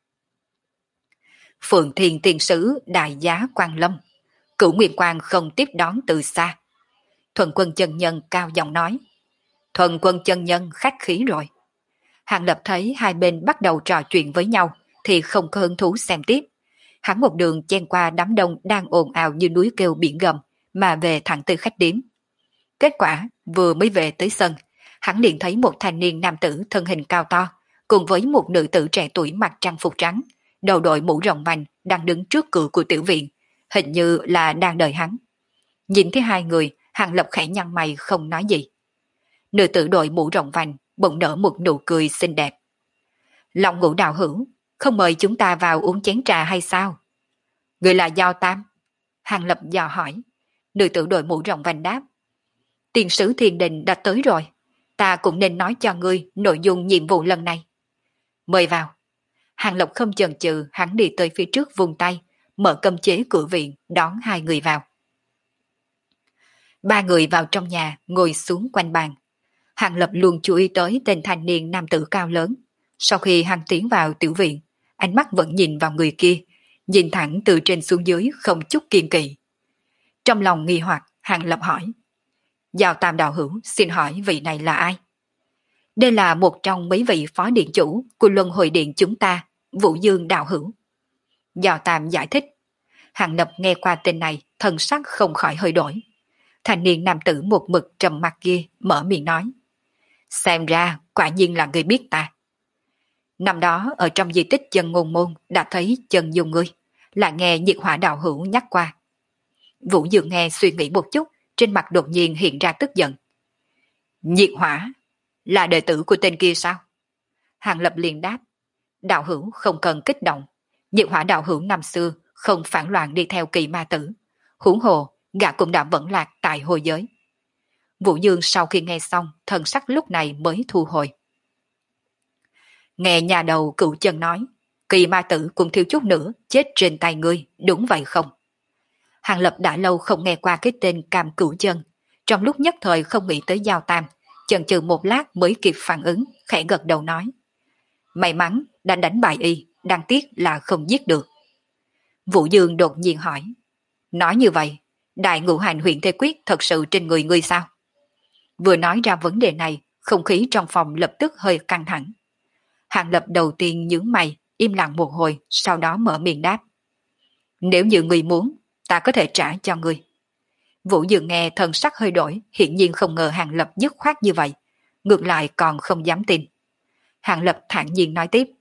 A: Phượng Thiên Tiên Sứ đại giá Quan Lâm, Cửu Nguyên Quan không tiếp đón từ xa. Thuần Quân chân nhân cao giọng nói. Thuần Quân chân nhân khách khí rồi. Hàng Lập thấy hai bên bắt đầu trò chuyện với nhau thì không có hứng thú xem tiếp. Hắn một đường chen qua đám đông đang ồn ào như núi kêu biển gầm mà về thẳng từ khách điếm. Kết quả vừa mới về tới sân, hắn liền thấy một thanh niên nam tử thân hình cao to cùng với một nữ tử trẻ tuổi mặc trang phục trắng, đầu đội mũ rộng vành đang đứng trước cửa của tiểu viện, hình như là đang đợi hắn. Nhìn thấy hai người, Hàng Lập khẽ nhăn mày không nói gì. Nữ tử đội mũ rộng vành bỗng nở một nụ cười xinh đẹp. Long Ngũ đạo hữu, không mời chúng ta vào uống chén trà hay sao? Người là Giao Tam? Hàng Lập dò hỏi. Nữ tử đội mũ rộng vành đáp. Tiền sứ Thiên Đình đã tới rồi, ta cũng nên nói cho ngươi nội dung nhiệm vụ lần này. Mời vào. Hàng Lập không chần chừ, hắn đi tới phía trước vùng tay, mở cấm chế cửa viện đón hai người vào. Ba người vào trong nhà ngồi xuống quanh bàn. Hàng Lập luôn chú ý tới tên thanh niên nam tử cao lớn. Sau khi hắn tiến vào tiểu viện, ánh mắt vẫn nhìn vào người kia, nhìn thẳng từ trên xuống dưới không chút kiên kỵ. Trong lòng nghi hoặc, Hàng Lập hỏi. Giao Tam đạo hữu, xin hỏi vị này là ai? Đây là một trong mấy vị phó điện chủ của Luân Hồi Điện chúng ta, Vũ Dương đạo hữu. Giao Tam giải thích. Hàng Lập nghe qua tên này, thần sắc không khỏi hơi đổi. Thanh niên nam tử một mực trầm mặt kia mở miệng nói. Xem ra quả nhiên là người biết ta. Năm đó ở trong di tích Chân Ngôn Môn đã thấy chân dung ngươi, là nghe Nhiệt Hỏa đạo hữu nhắc qua. Vũ Dương nghe suy nghĩ một chút, trên mặt đột nhiên hiện ra tức giận. Nhiệt Hỏa là đệ tử của tên kia sao? Hàng Lập liền đáp. Đạo hữu không cần kích động. Nhiệt Hỏa đạo hữu năm xưa không phản loạn đi theo Kỳ Ma Tử, huống hồ gã cũng đã vẫn lạc tại hồi giới. Vũ Dương sau khi nghe xong, thần sắc lúc này mới thu hồi. Nghe nhà đầu cựu chân nói, Kỳ Ma Tử cũng thiếu chút nữa chết trên tay ngươi, đúng vậy không? Hàng Lập đã lâu không nghe qua cái tên Cam Cửu Chân, trong lúc nhất thời không nghĩ tới Giao Tam, chần chừ một lát mới kịp phản ứng, khẽ gật đầu nói. May mắn đã đánh bại y, đáng tiếc là không giết được. Vũ Dương đột nhiên hỏi, nói như vậy, đại ngũ hành huyện Thế Quyết thật sự trên người ngươi sao? Vừa nói ra vấn đề này, không khí trong phòng lập tức hơi căng thẳng. Hàng Lập đầu tiên nhướng mày, im lặng một hồi, sau đó mở miệng đáp. Nếu như ngươi muốn, ta có thể trả cho ngươi. Vũ Dương nghe thần sắc hơi đổi, hiển nhiên không ngờ Hàng Lập dứt khoát như vậy, ngược lại còn không dám tin. Hàng Lập thản nhiên nói tiếp.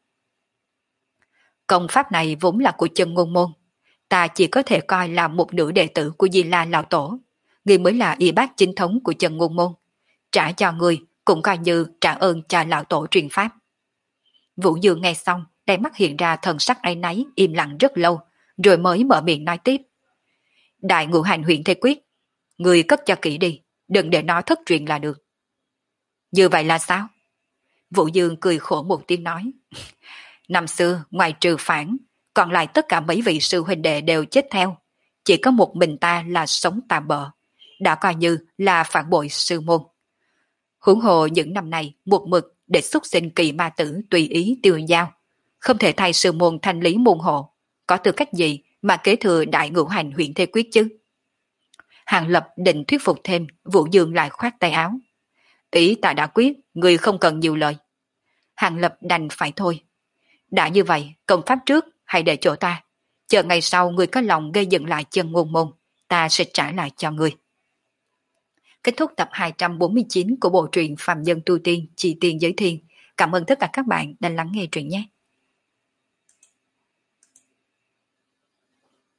A: Công pháp này vốn là của Chân Ngôn Môn, ta chỉ có thể coi là một nửa đệ tử của Di La Lão Tổ, ngươi mới là y bác chính thống của Chân Ngôn Môn, trả cho ngươi cũng coi như trả ơn cho Lão Tổ truyền pháp. Vũ Dương nghe xong, đáy mắt hiện ra thần sắc áy náy, im lặng rất lâu, rồi mới mở miệng nói tiếp. Đại ngũ hành huyện Thế Quyết, người cất cho kỹ đi, đừng để nó thất truyền là được. Như vậy là sao? Vũ Dương cười khổ một tiếng nói. Năm xưa, ngoài trừ Phản, còn lại tất cả mấy vị sư huynh đệ đều chết theo. Chỉ có một mình ta là sống tạm bợ, đã coi như là phản bội sư môn. Huống hồ những năm này, một mực để xuất sinh Kỳ Ma Tử tùy ý tiêu giao, không thể thay sư môn thanh lý môn hộ, có tư cách gì mà kế thừa đại ngũ hành huyện Thế Quyết chứ? Hàng Lập định thuyết phục thêm, Vũ Dương lại khoát tay áo. Ý ta đã quyết, người không cần nhiều lời. Hàng Lập đành phải thôi. Đã như vậy, công pháp trước hãy để chỗ ta. Chờ ngày sau người có lòng gây dựng lại Chân Ngôn Môn, ta sẽ trả lại cho người. Kết thúc tập 249 của bộ truyện Phàm Nhân Tu Tiên, Chỉ Tiên Giới Thiên. Cảm ơn tất cả các bạn đã lắng nghe truyện nhé.